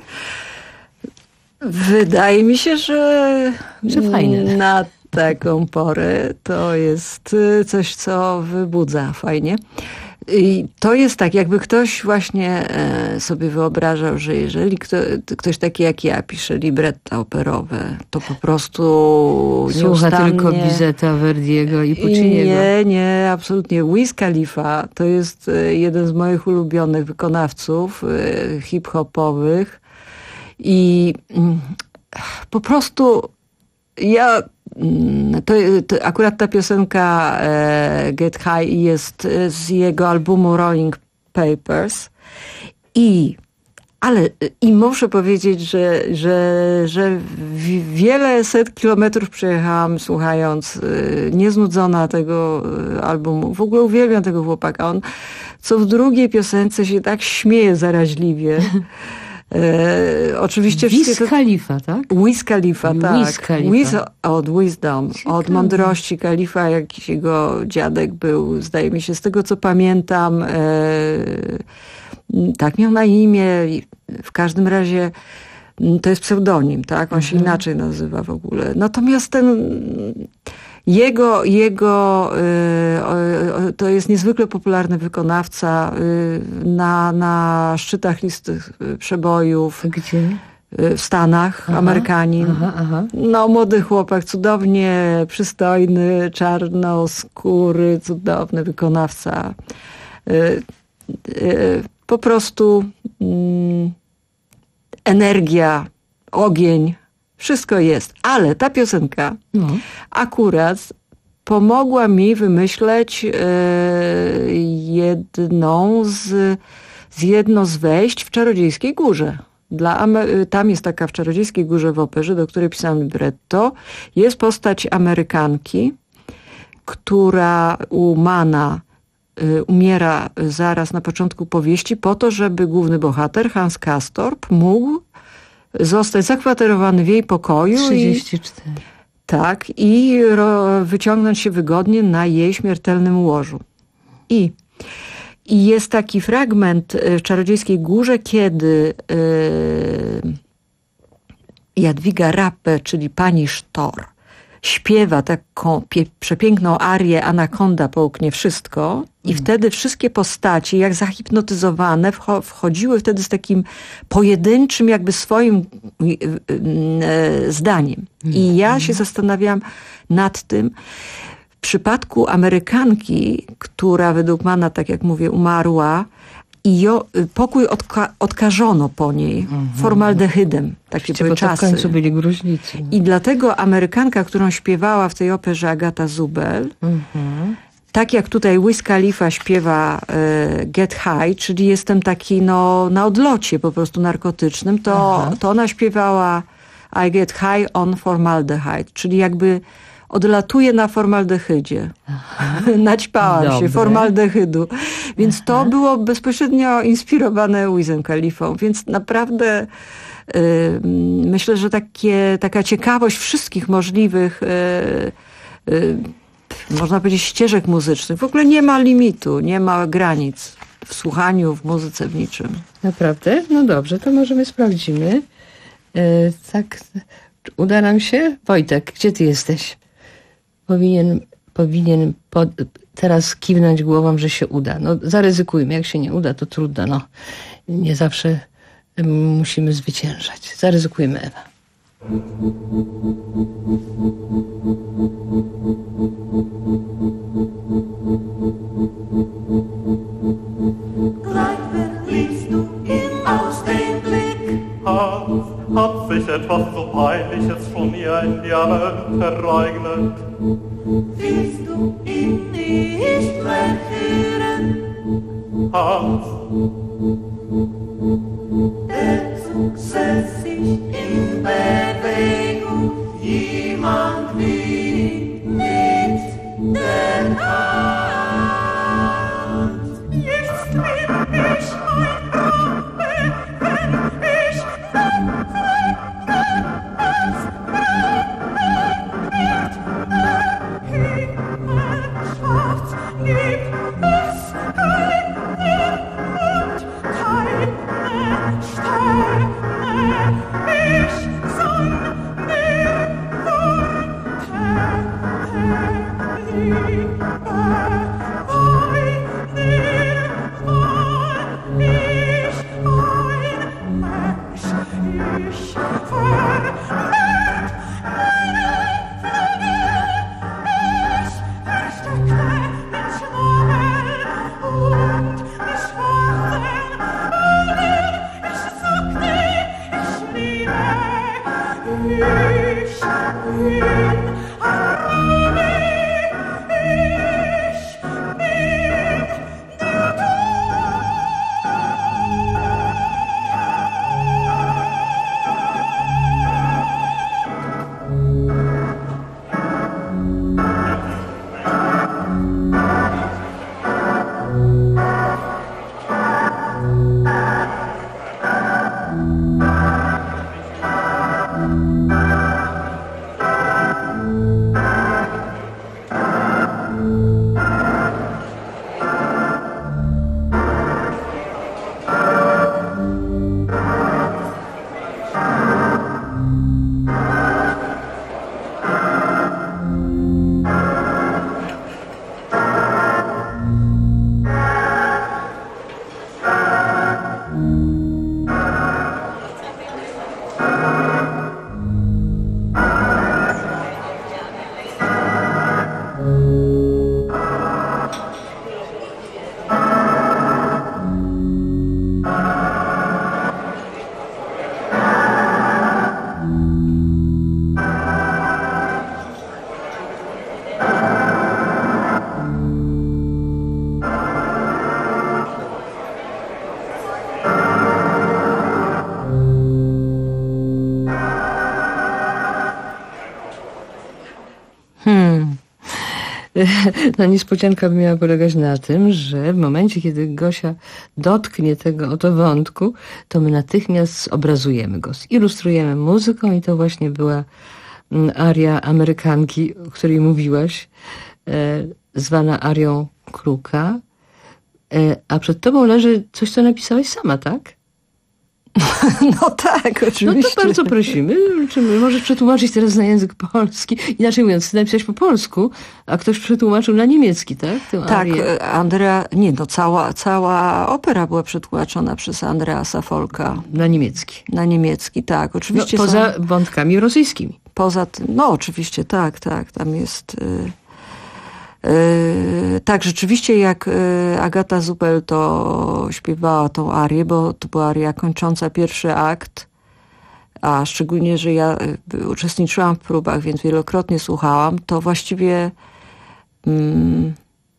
Wydaje mi się, że, że fajne. Na taką porę to jest coś, co wybudza fajnie. I to jest tak, jakby ktoś właśnie sobie wyobrażał, że jeżeli kto, ktoś taki jak ja pisze libretta operowe, to po prostu słucha nieustannie... tylko Bizeta, Verdiego i Pucciniego. Nie, nie, absolutnie. Wiz Khalifa to jest jeden z moich ulubionych wykonawców hip-hopowych i po prostu ja... To, to akurat ta piosenka e, Get High jest z jego albumu Rolling Papers i ale i muszę powiedzieć, że, że, że wiele set kilometrów przejechałam słuchając, e, nieznudzona tego albumu. W ogóle uwielbiam tego chłopaka. On co w drugiej piosence się tak śmieje zaraźliwie. E, oczywiście Wiz Khalifa, tak? Wiz Khalifa, tak. Wiz Khalifa. Wiz od wisdom, Ciekawe. Od mądrości Khalifa, jakiś jego dziadek był, zdaje mi się, z tego co pamiętam, e, tak miał na imię. W każdym razie to jest pseudonim, tak? On mhm. się inaczej nazywa w ogóle. Natomiast ten... Jego, jego to, to jest niezwykle popularny wykonawca na, na szczytach listy przebojów. Gdzie? W Stanach, aha, Amerykanin. Aha, aha. No, młody chłopak, cudownie przystojny, czarnoskóry, cudowny wykonawca. Po prostu mm, energia, ogień, wszystko jest. Ale ta piosenka no. akurat pomogła mi wymyśleć e, jedną z, z jedno z wejść w Czarodziejskiej Górze. Dla, tam jest taka w Czarodziejskiej Górze w operze, do której pisałam libretto. Jest postać Amerykanki, która u Mana y, umiera zaraz na początku powieści po to, żeby główny bohater, Hans Castorp, mógł zostać zakwaterowany w jej pokoju. trzydzieści cztery. I, tak, i ro, wyciągnąć się wygodnie na jej śmiertelnym łożu. I I jest taki fragment w Czarodziejskiej Górze, kiedy yy, Jadwiga Rappe, czyli pani Sztor, śpiewa taką pie, przepiękną arię Anakonda połknie wszystko i mm. wtedy wszystkie postaci, jak zahipnotyzowane, wcho, wchodziły wtedy z takim pojedynczym, jakby swoim yy, yy, zdaniem. Mm. I ja się zastanawiam nad tym, w przypadku Amerykanki, która według Mana, tak jak mówię, umarła i jo, pokój odka odkażono po niej mm-hmm. formaldehydem. Takie były czasy. W końcu byli gruźlicy. I dlatego Amerykanka, którą śpiewała w tej operze Agata Zubel, mm-hmm. tak jak tutaj Wiz Khalifa śpiewa e, Get High, czyli jestem taki no, na odlocie po prostu narkotycznym, to, to ona śpiewała I get high on formaldehyde, czyli jakby odlatuje na formaldehydzie. Naćpałam Dobre. się formaldehydu. Więc Aha. to było bezpośrednio inspirowane Wizem Khalifą. Więc naprawdę y, myślę, że takie, taka ciekawość wszystkich możliwych y, y, można powiedzieć ścieżek muzycznych. W ogóle nie ma limitu, nie ma granic w słuchaniu, w muzyce, w niczym. Naprawdę? No dobrze, to może my sprawdzimy. Y, tak, uda nam się? Wojtek, gdzie ty jesteś? Powinien, powinien pod, teraz kiwnąć głową, że się uda. No zaryzykujmy, jak się nie uda, to trudno. No, nie zawsze musimy zwyciężać. Zaryzykujmy, Ewa. Gleitweg liebst du ihn aus dem Blick. Hans, hat sich etwas so Peinliches von mir in die Welt ereignet? Willst du ihn nicht verhören? Hans, der Zug setzt sich in Bewegung, jemand winkt mit der Hand. Jetzt bin ich ein Rabe, wenn ich Schwarz gibt es kein Niemand. No niespodzianka by miała polegać na tym, że w momencie, kiedy Gosia dotknie tego oto wątku, to my natychmiast zobrazujemy go, zilustrujemy muzyką i to właśnie była aria Amerykanki, o której mówiłaś, e, zwana arią Kruka. E, a przed tobą leży coś, co napisałaś sama, tak? No tak, oczywiście. No to bardzo prosimy. Czy możesz przetłumaczyć teraz na język polski? Inaczej mówiąc, ty napisałeś po polsku, a ktoś przetłumaczył na niemiecki, tak? Tę Tak, arię. Andrea, nie no, cała, cała opera była przetłumaczona przez Andreasa Folka. Na niemiecki. Na niemiecki, tak. Oczywiście No, poza są, wątkami rosyjskimi. poza tym, no oczywiście, tak, tak. Tam jest... Y, y, tak, rzeczywiście jak y, Agata Zubel to śpiewała tą arię, bo to była aria kończąca pierwszy akt, a szczególnie, że ja y, uczestniczyłam w próbach, więc wielokrotnie słuchałam, to właściwie mm,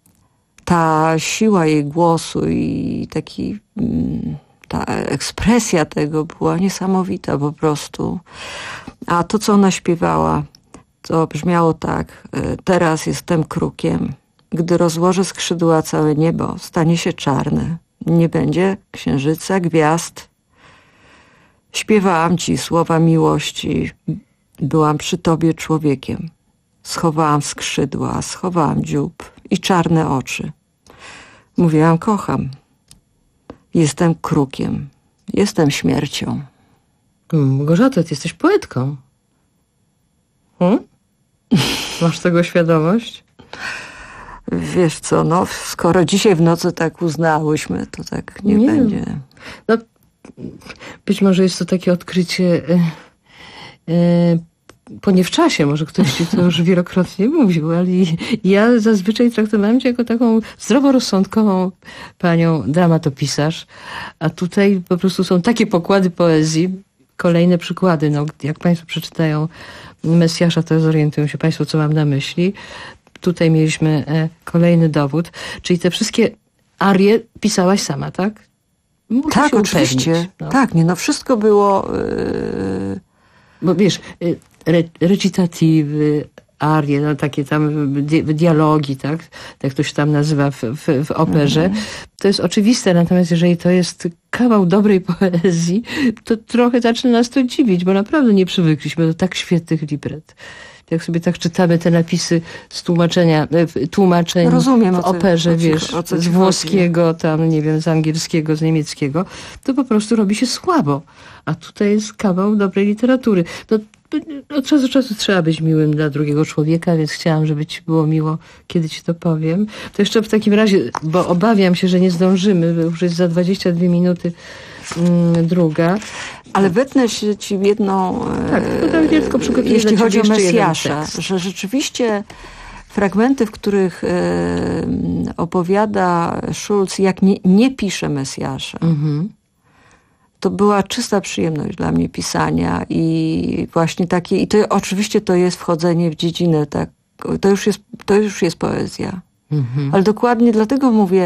ta siła jej głosu i taki mm, ta ekspresja tego była niesamowita po prostu. A to, co ona śpiewała, to brzmiało tak: teraz jestem krukiem. Gdy rozłożę skrzydła, całe niebo stanie się czarne. Nie będzie księżyca, gwiazd. Śpiewałam ci słowa miłości. Byłam przy tobie człowiekiem. Schowałam skrzydła, schowałam dziób i czarne oczy. Mówiłam: kocham. Jestem krukiem. Jestem śmiercią. Małgorzata, ty jesteś poetką. Hmm? Masz tego świadomość? Wiesz co, no skoro dzisiaj w nocy tak uznałyśmy, to tak niech Nie. będzie. No, być może jest to takie odkrycie e, e, po nie w czasie, może ktoś ci to już wielokrotnie mówił, ale ja zazwyczaj traktowałam cię jako taką zdroworozsądkową panią dramatopisarz, a tutaj po prostu są takie pokłady poezji, kolejne przykłady, no, jak państwo przeczytają Mesjasza, to zorientują się państwo, co mam na myśli. Tutaj mieliśmy e, kolejny dowód, czyli te wszystkie arie pisałaś sama, tak? Muszę Tak, się oczywiście. upewnić, no. Tak, nie, no wszystko było... Yy... Bo wiesz, y, re, recitatywy, arie, no takie tam di dialogi, tak? Jak to się tam nazywa w, w, w operze. Mhm. To jest oczywiste, natomiast jeżeli to jest kawał dobrej poezji, to trochę zaczyna nas to dziwić, bo naprawdę nie przywykliśmy do tak świetnych libret. Jak sobie tak czytamy te napisy z tłumaczenia, tłumaczeń Rozumiem, w operze, o co, wiesz, o co z włoskiego, tam nie wiem, z angielskiego, z niemieckiego, to po prostu robi się słabo. A tutaj jest kawał dobrej literatury. No, od czasu do czasu trzeba być miłym dla drugiego człowieka, więc chciałam, żeby ci było miło, kiedy ci to powiem. To jeszcze w takim razie, bo obawiam się, że nie zdążymy, bo już jest za dwadzieścia dwie minuty mm, druga. Ale wetnę się ci jedną, tak, to tylko przygotuję jeśli chodzi o jeszcze Mesjasza, że rzeczywiście fragmenty, w których e, opowiada Schulz, jak nie, nie pisze Mesjasza, mhm. to była czysta przyjemność dla mnie pisania i właśnie takie, i to oczywiście to jest wchodzenie w dziedzinę, tak, to już jest, to już jest poezja. Mhm. Ale dokładnie dlatego mówię,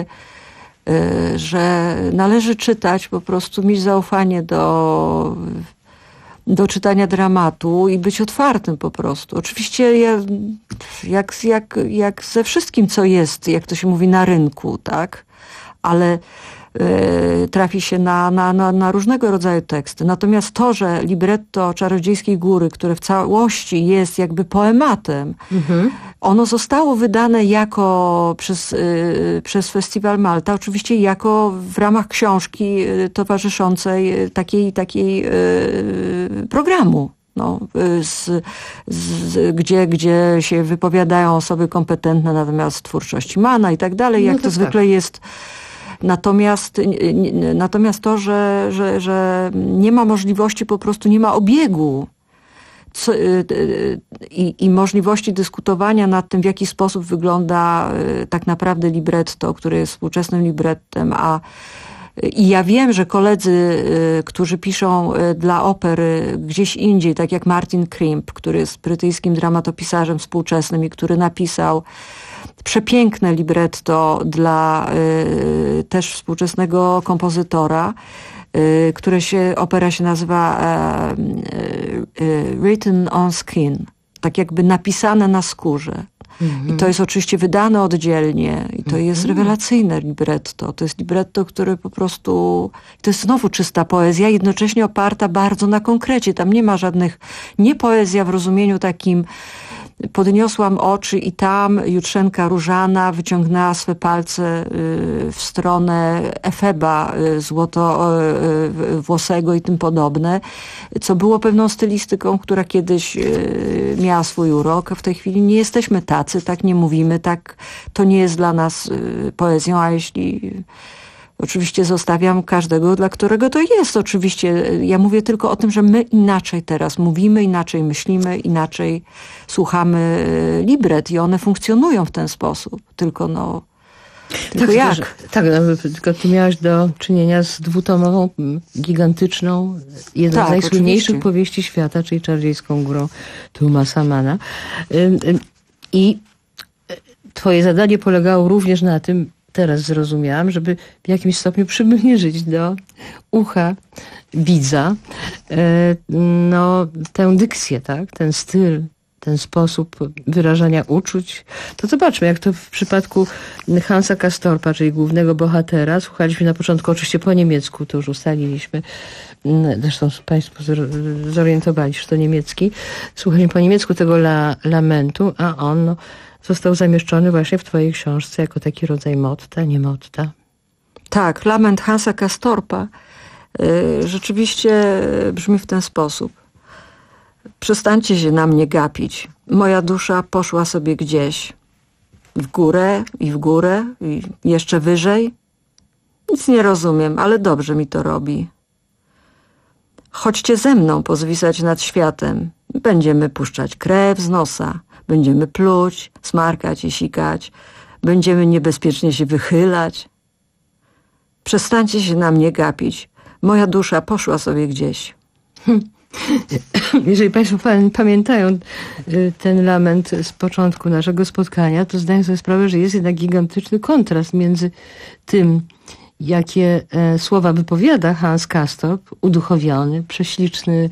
że należy czytać, po prostu mieć zaufanie do, do czytania dramatu i być otwartym po prostu. Oczywiście ja, jak, jak, jak ze wszystkim, co jest, jak to się mówi, na rynku, tak? Ale y, trafi się na, na, na, na różnego rodzaju teksty. Natomiast to, że libretto Czarodziejskiej Góry, które w całości jest jakby poematem, mhm. ono zostało wydane jako przez, y, przez Festiwal Malta, oczywiście jako w ramach książki y, towarzyszącej y, takiej, takiej y, programu. No, z, z, gdzie, gdzie się wypowiadają osoby kompetentne na temat twórczości Manna i tak dalej, jak no to, to zwykle tak. jest. Natomiast, natomiast to, że, że, że nie ma możliwości, po prostu nie ma obiegu co, i, i możliwości dyskutowania nad tym, w jaki sposób wygląda tak naprawdę libretto, które jest współczesnym librettem, a i ja wiem, że koledzy, którzy piszą dla opery gdzieś indziej, tak jak Martin Krimp, który jest brytyjskim dramatopisarzem współczesnym i który napisał przepiękne libretto dla y, też współczesnego kompozytora, y, które się, opera się nazywa y, y, Written on Skin, tak jakby napisane na skórze. Mhm. I to jest oczywiście wydane oddzielnie i to mhm. jest rewelacyjne libretto. To jest libretto, które po prostu... To jest znowu czysta poezja, jednocześnie oparta bardzo na konkrecie. Tam nie ma żadnych... Nie poezja w rozumieniu takim... Podniosłam oczy i tam Jutrzenka Różana wyciągnęła swe palce w stronę Efeba złotowłosego i tym podobne, co było pewną stylistyką, która kiedyś miała swój urok. W tej chwili nie jesteśmy tacy, tak nie mówimy, tak to nie jest dla nas poezją, a jeśli... Oczywiście zostawiam każdego, dla którego to jest. Oczywiście ja mówię tylko o tym, że my inaczej teraz mówimy, inaczej myślimy, inaczej słuchamy libret i one funkcjonują w ten sposób. Tylko no... Tylko tak, jak? Że, tak, no, tylko ty miałaś do czynienia z dwutomową, gigantyczną, jedną tak, z najsłynniejszych oczywiście. powieści świata, czyli Czarodziejską górą Thomasa Manna. I twoje zadanie polegało również na tym, teraz zrozumiałam, żeby w jakimś stopniu przybliżyć do ucha widza no, tę dykcję, tak? Ten styl, ten sposób wyrażania uczuć. To zobaczmy, jak to w przypadku Hansa Castorpa, czyli głównego bohatera. Słuchaliśmy na początku oczywiście po niemiecku, to już ustaliliśmy. Zresztą państwo zorientowali się, że to niemiecki. Słuchaliśmy po niemiecku tego la, lamentu, a on no, został zamieszczony właśnie w twojej książce jako taki rodzaj motta, nie motta. Tak, lament Hansa Castorpa y, rzeczywiście brzmi w ten sposób. Przestańcie się na mnie gapić. Moja dusza poszła sobie gdzieś. W górę i w górę i jeszcze wyżej. Nic nie rozumiem, ale dobrze mi to robi. Chodźcie ze mną pozwisać nad światem. Będziemy puszczać krew z nosa. Będziemy pluć, smarkać i sikać. Będziemy niebezpiecznie się wychylać. Przestańcie się na mnie gapić. Moja dusza poszła sobie gdzieś. Jeżeli państwo pamiętają ten lament z początku naszego spotkania, to zdaję sobie sprawę, że jest jednak gigantyczny kontrast między tym, jakie słowa wypowiada Hans Castorp, uduchowiony, prześliczny,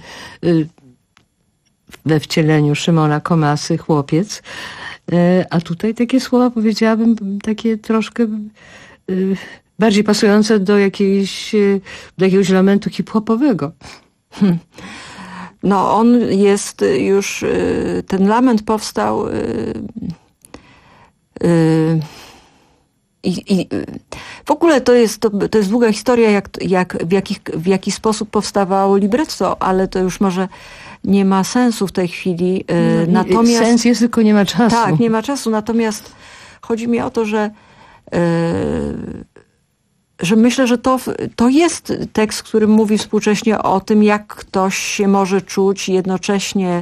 we wcieleniu Szymona Komasy chłopiec, a tutaj takie słowa, powiedziałabym, takie troszkę bardziej pasujące do jakiejś, do jakiegoś lamentu hip-hopowego. Hmm. No on jest już, ten lament powstał i, i w ogóle to jest, to, to jest długa historia, jak, jak, w, jakich, w jaki sposób powstawało libretto, ale to już może nie ma sensu w tej chwili. No, natomiast, sens jest, tylko nie ma czasu. Tak, nie ma czasu. Natomiast chodzi mi o to, że, yy, że myślę, że to, to jest tekst, który mówi współcześnie o tym, jak ktoś się może czuć jednocześnie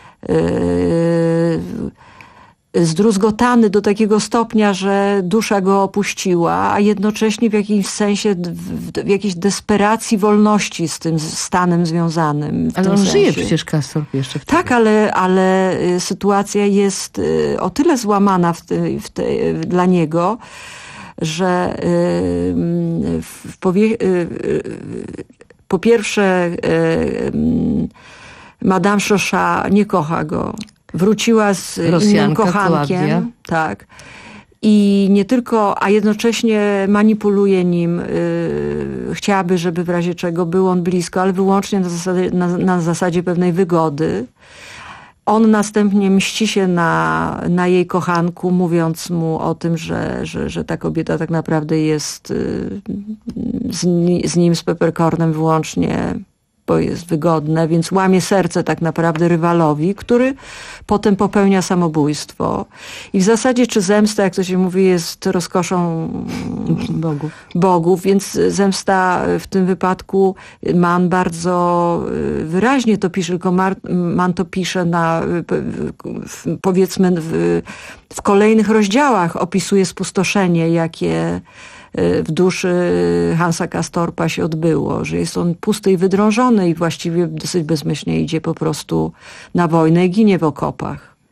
yy, zdruzgotany do takiego stopnia, że dusza go opuściła, a jednocześnie w jakimś sensie, w, w jakiejś desperacji wolności z tym stanem związanym. Ale on sensie. żyje przecież Castorp jeszcze wtedy. Tak, ale, ale sytuacja jest o tyle złamana w te, w te, dla niego, że w powie, po pierwsze Madame Chauchat nie kocha go. Wróciła z innym kochankiem. Klaudia. Tak. I nie tylko, a jednocześnie manipuluje nim. Yy, chciałaby, żeby w razie czego był on blisko, ale wyłącznie na zasadzie, na, na zasadzie pewnej wygody. On następnie mści się na, na jej kochanku, mówiąc mu o tym, że, że, że ta kobieta tak naprawdę jest yy, z, z nim, z Peppercornem wyłącznie, bo jest wygodne, więc łamie serce tak naprawdę rywalowi, który potem popełnia samobójstwo. I w zasadzie czy zemsta, jak to się mówi, jest rozkoszą bogów, bogów więc zemsta w tym wypadku Mann bardzo wyraźnie to pisze, tylko Mann to pisze na, powiedzmy w, w kolejnych rozdziałach opisuje spustoszenie, jakie w duszy Hansa Castorpa się odbyło, że jest on pusty i wydrążony i właściwie dosyć bezmyślnie idzie po prostu na wojnę i ginie w okopach.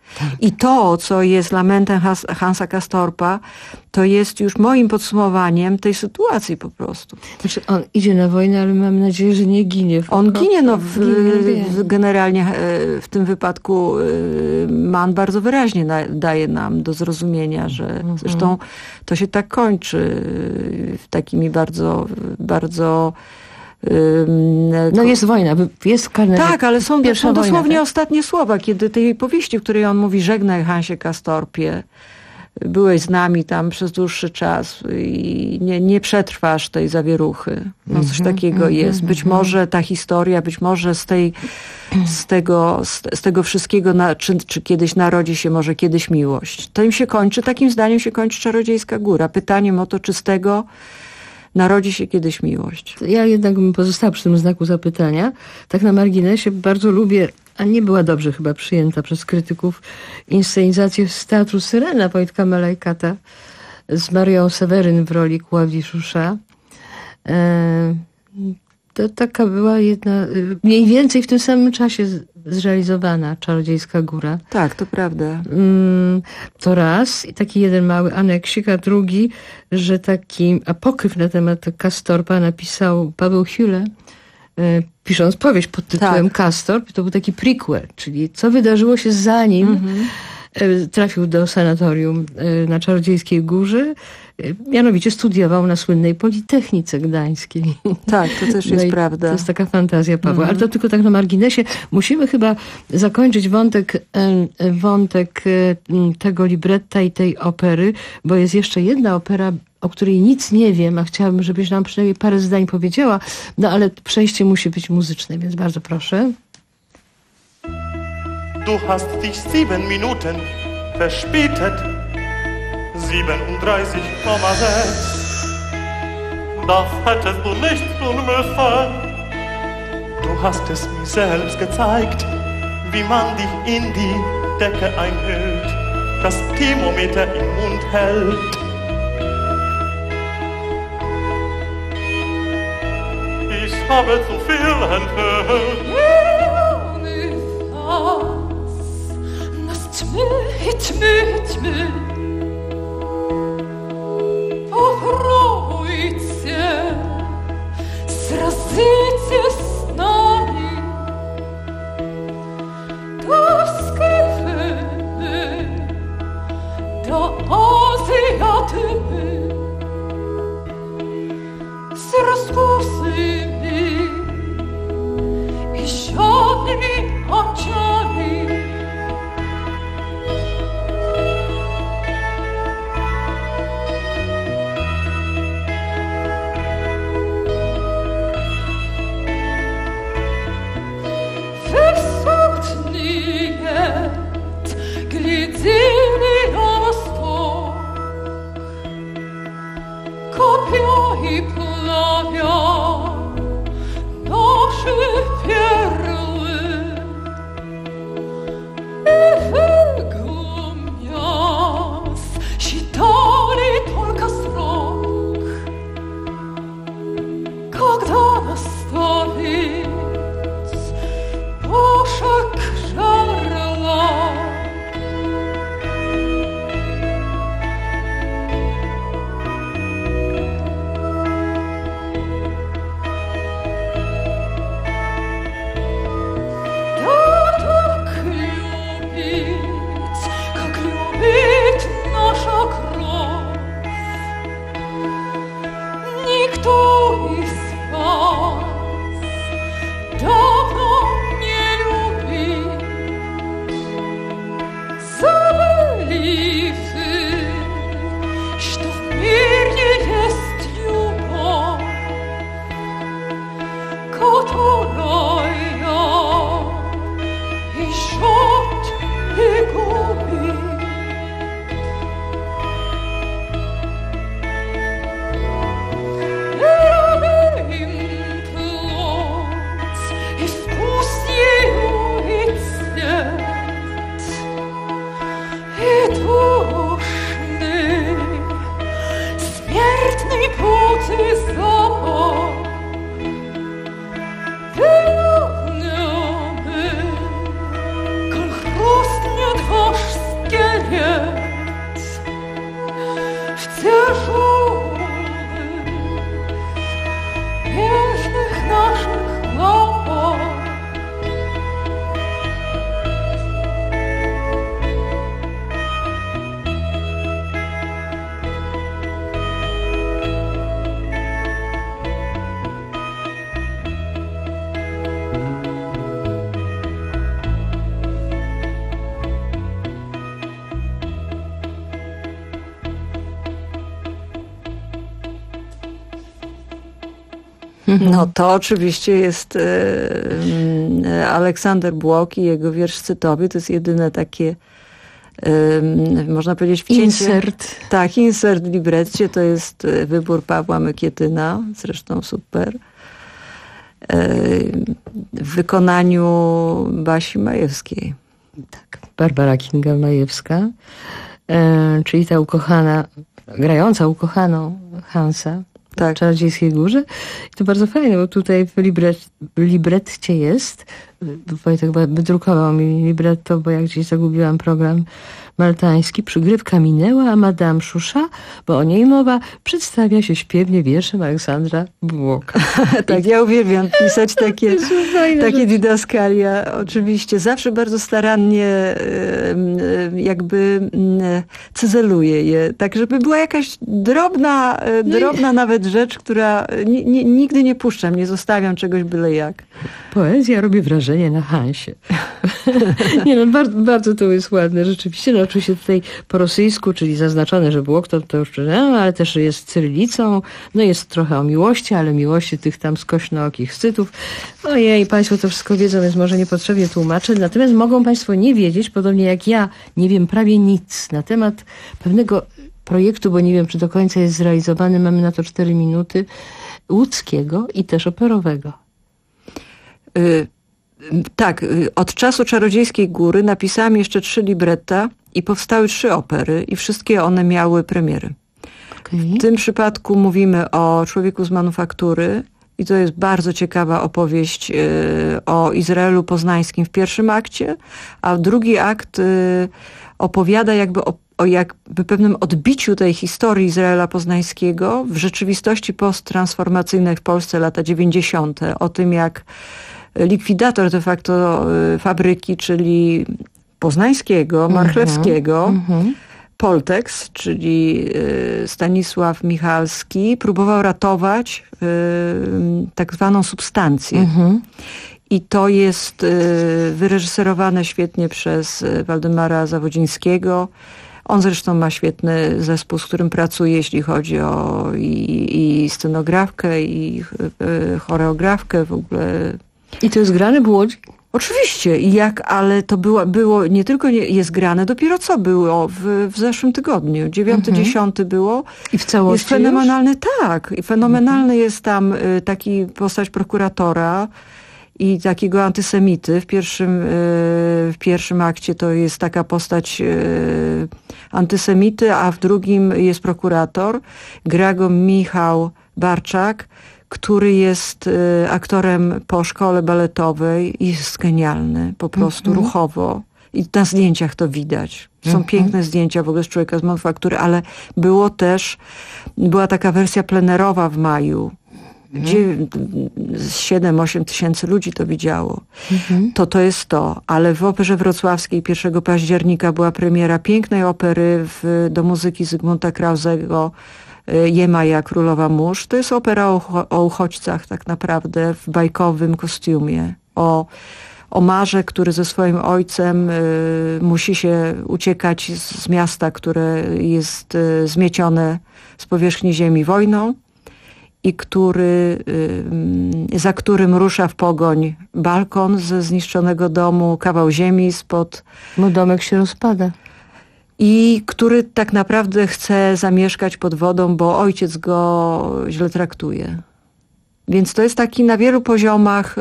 Tak. I to, co jest lamentem Hans, Hansa Castorpa, to jest już moim podsumowaniem tej sytuacji po prostu. Znaczy on idzie na wojnę, ale mam nadzieję, że nie ginie. W on ginie, no w, ginie, w, generalnie w tym wypadku Mann bardzo wyraźnie na, daje nam do zrozumienia, że mhm. zresztą to się tak kończy takimi bardzo, bardzo No jest wojna, jest karnet. Tak, ale są, są dosłownie wojna, tak? ostatnie słowa, kiedy tej powieści, w której on mówi: żegnaj, Hansie Castorpie, byłeś z nami tam przez dłuższy czas i nie, nie przetrwasz tej zawieruchy. No coś takiego jest. Być może ta historia, być może z tej, z tego, z, z tego wszystkiego, na, czy, czy kiedyś narodzi się może kiedyś miłość. To im się kończy, takim zdaniem się kończy Czarodziejska Góra. Pytaniem o to, czy z tego narodzi się kiedyś miłość. Ja jednak bym pozostała przy tym znaku zapytania. Tak na marginesie bardzo lubię, a nie była dobrze chyba przyjęta przez krytyków, inscenizację z Teatru Syrena Wojtka Malajkata z Marią Seweryn w roli Kławiszusza. To taka była jedna, mniej więcej w tym samym czasie zrealizowana Czarodziejska Góra. Tak, to prawda. To raz. I taki jeden mały aneksik, a drugi, że taki apokryf na temat Castorpa napisał Paweł Hüle, pisząc powieść pod tytułem tak. Castorp. To był taki prequel, czyli co wydarzyło się zanim mm-hmm. trafił do sanatorium na Czarodziejskiej Górze. Mianowicie studiował na słynnej Politechnice Gdańskiej. Tak, to też jest no prawda. To jest taka fantazja Pawła. Mm. Ale to tylko tak na marginesie. Musimy chyba zakończyć wątek, wątek tego libretta i tej opery, bo jest jeszcze jedna opera, o której nic nie wiem, a chciałabym, żebyś nam przynajmniej parę zdań powiedziała. No ale przejście musi być muzyczne, więc bardzo proszę. Du hast dich sieben Minuten verspätet. siebenunddreißig Komma sechs. Das hättest du nicht tun müssen. Du hast es mir selbst gezeigt, wie man dich in die Decke einhüllt, das Thermometer im Mund hält. Ich habe zu viel enthüllt. Nas tmy, tmy, tmy. Попробуйте, сразите с нами до Скифы, до Азиаты, с раскосыми и жадными очами. Глядели на восток, копья и пламя, наши перлы, и глумясь считали только срок, когда настанет пушек жарла. Koń chrustnie dwa No to oczywiście jest e, Aleksander Błok i jego wiersz Scytowie. To jest jedyne takie, e, można powiedzieć, wcięcie. Insert. Tak, insert w libretcie. To jest wybór Pawła Mykietyna, zresztą super. E, w wykonaniu Basi Majewskiej. Tak, Barbara Kinga-Majewska, e, czyli ta ukochana, grająca ukochaną Hansa. Tak. W Czarodziejskiej Górze. I to bardzo fajne, bo tutaj w, libret, w libretcie jest, Wojtek wydrukował mi libretto, bo ja gdzieś zagubiłam program maltański. Przygrywka minęła, a Madame Szusza, bo o niej mowa, przedstawia się śpiewnie wierszem Aleksandra Błoka. Tak, ja uwielbiam pisać takie, takie didaskalia. Oczywiście zawsze bardzo starannie jakby cyzeluję je, tak żeby była jakaś drobna, drobna nawet rzecz, która ni, ni, nigdy nie puszczam, nie zostawiam czegoś byle jak. Poezja robi wrażenie na Hansie. Nie no, bardzo, bardzo to jest ładne, rzeczywiście. No oczywiście tutaj po rosyjsku, czyli zaznaczone, że Błok to, to już, no, ale też jest cyrylicą, no jest trochę o miłości, ale miłości tych tam skośnookich Scytów. Ojej, państwo to wszystko wiedzą, więc może niepotrzebnie tłumaczę. Natomiast mogą państwo nie wiedzieć, podobnie jak ja, nie wiem prawie nic na temat pewnego projektu, bo nie wiem, czy do końca jest zrealizowany, mamy na to cztery minuty, łódzkiego i też operowego. Y Tak, od czasu Czarodziejskiej Góry napisałam jeszcze trzy libretta i powstały trzy opery i wszystkie one miały premiery. Okay. W tym przypadku mówimy o Człowieku z manufaktury i to jest bardzo ciekawa opowieść y, o Izraelu poznańskim w pierwszym akcie, a drugi akt y, opowiada jakby o, o jakby pewnym odbiciu tej historii Izraela poznańskiego w rzeczywistości posttransformacyjnej w Polsce lata dziewięćdziesiąte. O tym, jak likwidator de facto fabryki, czyli poznańskiego, marchlewskiego, mm-hmm. Poltex, czyli Stanisław Michalski, próbował ratować y, tak zwaną substancję. Mm-hmm. I to jest y, wyreżyserowane świetnie przez Waldemara Zawodzińskiego. On zresztą ma świetny zespół, z którym pracuje, jeśli chodzi o i, i scenografkę, i y, choreografkę w ogóle. I to jest grane w Łodzi? Oczywiście. I jak, ale to było, było nie tylko nie, jest grane, dopiero co było w, w zeszłym tygodniu. Dziewiąty, mhm. dziesiąty było. I w całości jest fenomenalny, już? Tak. I fenomenalny mhm. jest tam y, taki postać prokuratora i takiego antysemity. W pierwszym, y, w pierwszym akcie to jest taka postać y, antysemity, a w drugim jest prokurator. Gra go Michał Barczak, który jest y, aktorem po szkole baletowej i jest genialny, po prostu mm-hmm. ruchowo. I na zdjęciach to widać. Są mm-hmm. piękne zdjęcia w ogóle z Człowieka z manufaktury, ale było też, była taka wersja plenerowa w maju, mm-hmm. gdzie siedem osiem tysięcy ludzi to widziało. Mm-hmm. To to jest to. Ale w Operze Wrocławskiej pierwszego października była premiera pięknej opery w, do muzyki Zygmunta Krauzego, Jemaja, Królowa Mórz. To jest opera o, o uchodźcach tak naprawdę w bajkowym kostiumie. O, o Marze, który ze swoim ojcem y, musi się uciekać z, z miasta, które jest y, zmiecione z powierzchni ziemi wojną i który, y, za którym rusza w pogoń balkon ze zniszczonego domu, kawał ziemi spod... No domek się rozpada. I który tak naprawdę chce zamieszkać pod wodą, bo ojciec go źle traktuje. Więc to jest taki na wielu poziomach,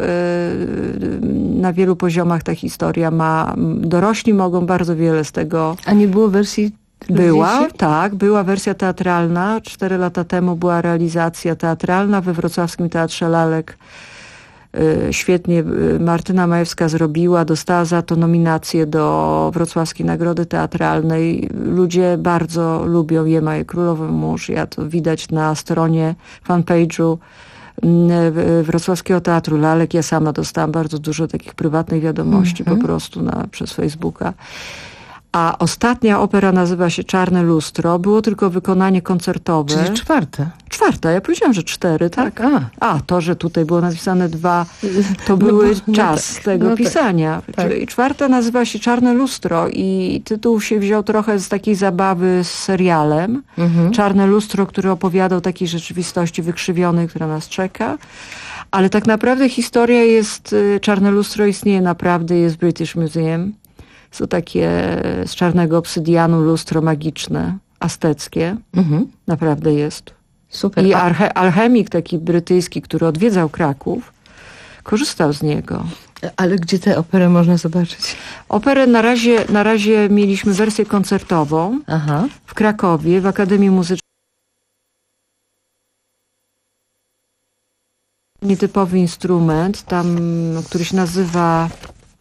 na wielu poziomach ta historia ma, dorośli mogą bardzo wiele z tego. A nie było wersji? Była, tak, była wersja teatralna. Cztery lata temu była realizacja teatralna we Wrocławskim Teatrze Lalek. Świetnie Martyna Majewska zrobiła, dostała za to nominację do Wrocławskiej Nagrody Teatralnej. Ludzie bardzo lubią Jemaję, Królową Mórz. Ja to widać na stronie fanpage'u Wrocławskiego Teatru Lalek. Ja sama dostałam bardzo dużo takich prywatnych wiadomości mm-hmm. po prostu na, przez Facebooka. A ostatnia opera nazywa się Czarne lustro. Było tylko wykonanie koncertowe. Czyli czwarta. Czwarta, ja powiedziałam, że cztery, tak? Tak, a. A, to, że tutaj było napisane dwa, to były no, czas no tak, tego no tak, pisania. tak. Czyli czwarta nazywa się Czarne lustro i tytuł się wziął trochę z takiej zabawy z serialem. Mhm. Czarne lustro, który opowiadał o takiej rzeczywistości wykrzywionej, która nas czeka. Ale tak naprawdę historia jest, Czarne lustro istnieje naprawdę, jest w British Museum. Są takie z czarnego obsydianu lustro magiczne, azteckie. Mhm. Naprawdę jest. Super. I A- arche- alchemik taki brytyjski, który odwiedzał Kraków, korzystał z niego. Ale gdzie tę operę można zobaczyć? Operę na razie, na razie mieliśmy wersję koncertową Aha. w Krakowie, w Akademii Muzycznej. Nietypowy instrument, tam, który się nazywa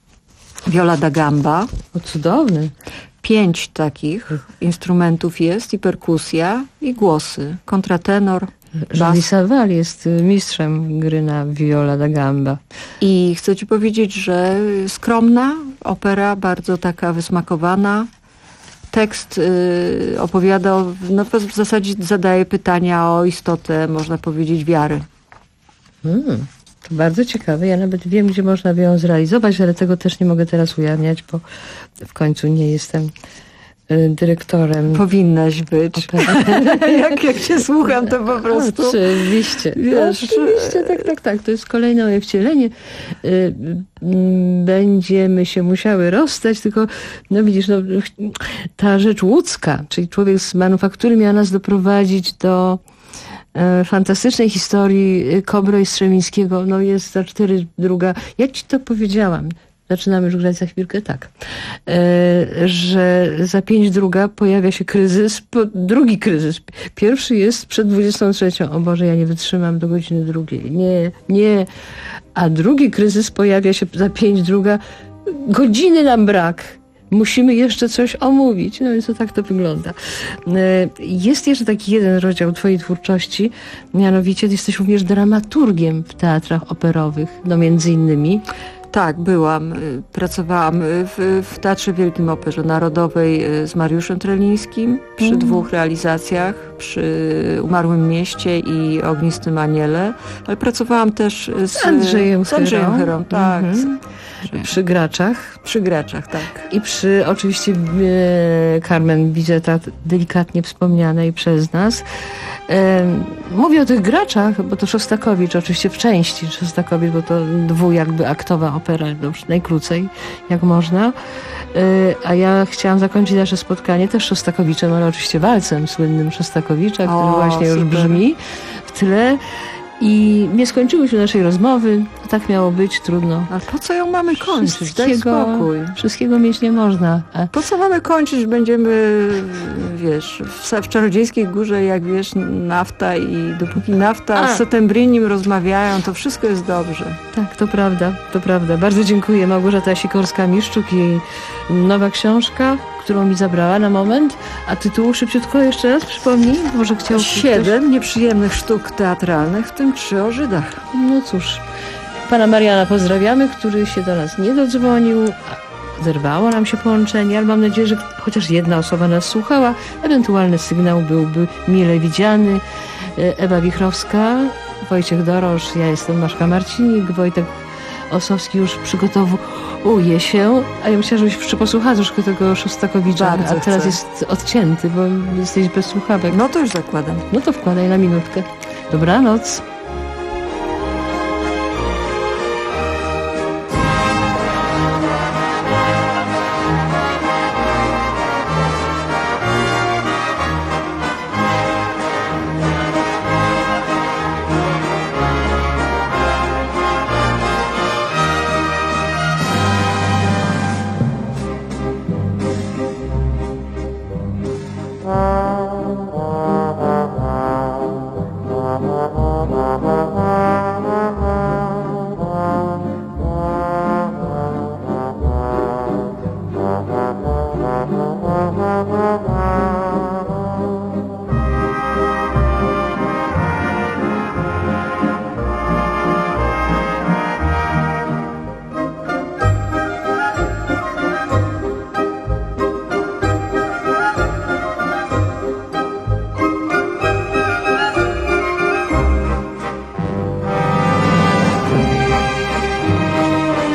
viola da gamba. O, cudowny. Pięć takich instrumentów jest i perkusja i głosy. Kontratenor, Jordi bas. Savall jest y, mistrzem gry na viola da gamba. I chcę ci powiedzieć, że skromna opera, bardzo taka wysmakowana. Tekst y, opowiada, o, no w zasadzie zadaje pytania o istotę, można powiedzieć, wiary. Hmm, to bardzo ciekawe. Ja nawet wiem, gdzie można by ją zrealizować, ale tego też nie mogę teraz ujawniać, bo w końcu nie jestem y, dyrektorem Powinnaś być. opery. jak, jak cię słucham, to po prostu... Oczywiście. Wiesz, Oczywiście, tak, tak, tak. To jest kolejne moje wcielenie. Y, mm, Będziemy się musiały rozstać, tylko no widzisz, no, ta rzecz łódzka, czyli człowiek z manufaktury miał nas doprowadzić do e, fantastycznej historii Kobro i Strzemińskiego. No jest za cztery druga. Ja ci to powiedziałam. Zaczynamy już grać za chwilkę, tak. E, że za pięć druga pojawia się kryzys, po, drugi kryzys. Pierwszy jest przed dwudziestą trzecią. O Boże, ja nie wytrzymam do godziny drugiej. Nie, nie. A drugi kryzys pojawia się za pięć druga. Godziny nam brak. Musimy jeszcze coś omówić. No więc to tak to wygląda. E, Jest jeszcze taki jeden rozdział twojej twórczości, mianowicie ty jesteś również dramaturgiem w teatrach operowych, no między innymi. Tak, byłam. y, Pracowałam y, w, w Teatrze Wielkim Operze Narodowej y, z Mariuszem Trelińskim przy Mm. dwóch realizacjach, przy Umarłym Mieście i Ognistym Aniele, ale pracowałam też y, z Andrzejem z Andrzejem Chyrą. Chyrą, tak. Mhm. Przy Graczach Przy Graczach, tak. i przy oczywiście e, Carmen Bizeta, delikatnie wspomnianej przez nas. E, mówię o tych Graczach, bo to Szostakowicz, oczywiście w części Szostakowicz, bo to dwu jakby aktowa opera, dobrze, najkrócej jak można. E, a ja chciałam zakończyć nasze spotkanie też Szostakowiczem, ale oczywiście walcem słynnym Szostakowicza, który O, właśnie już super. brzmi w tle. I nie skończyłyśmy naszej rozmowy. To tak miało być, trudno. Ale po co ją mamy kończyć? Daj spokój. wszystkiego mieć nie można. A Po co mamy kończyć? Będziemy, wiesz, w, w Czarodziejskiej Górze, jak wiesz, nafta i dopóki nafta A. z Settembrinim rozmawiają, to wszystko jest dobrze. tak, to prawda, to prawda. Bardzo dziękuję. Małgorzata Sikorska-Miszczuk, jej nowa książka, którą mi zabrała na moment. A tytułu szybciutko jeszcze raz przypomnij. Może chciał Siedem nieprzyjemnych sztuk teatralnych, w tym trzy o Żydach. Ktoś... No cóż. Pana Mariana pozdrawiamy, który się do nas nie dodzwonił. Zerwało nam się połączenie, ale mam nadzieję, że chociaż jedna osoba nas słuchała. Ewentualny sygnał byłby mile widziany. Ewa Wichrowska, Wojciech Dorosz, ja jestem Maszka Marcinik, Wojtek Osowski już przygotowuje się, a ja myślałam, żebyś posłuchała troszkę tego Szostakowicza, Bardzo a teraz chcę. jest odcięty, bo jesteś bez słuchawek. No to już zakładam. No to wkładaj na minutkę. Dobranoc.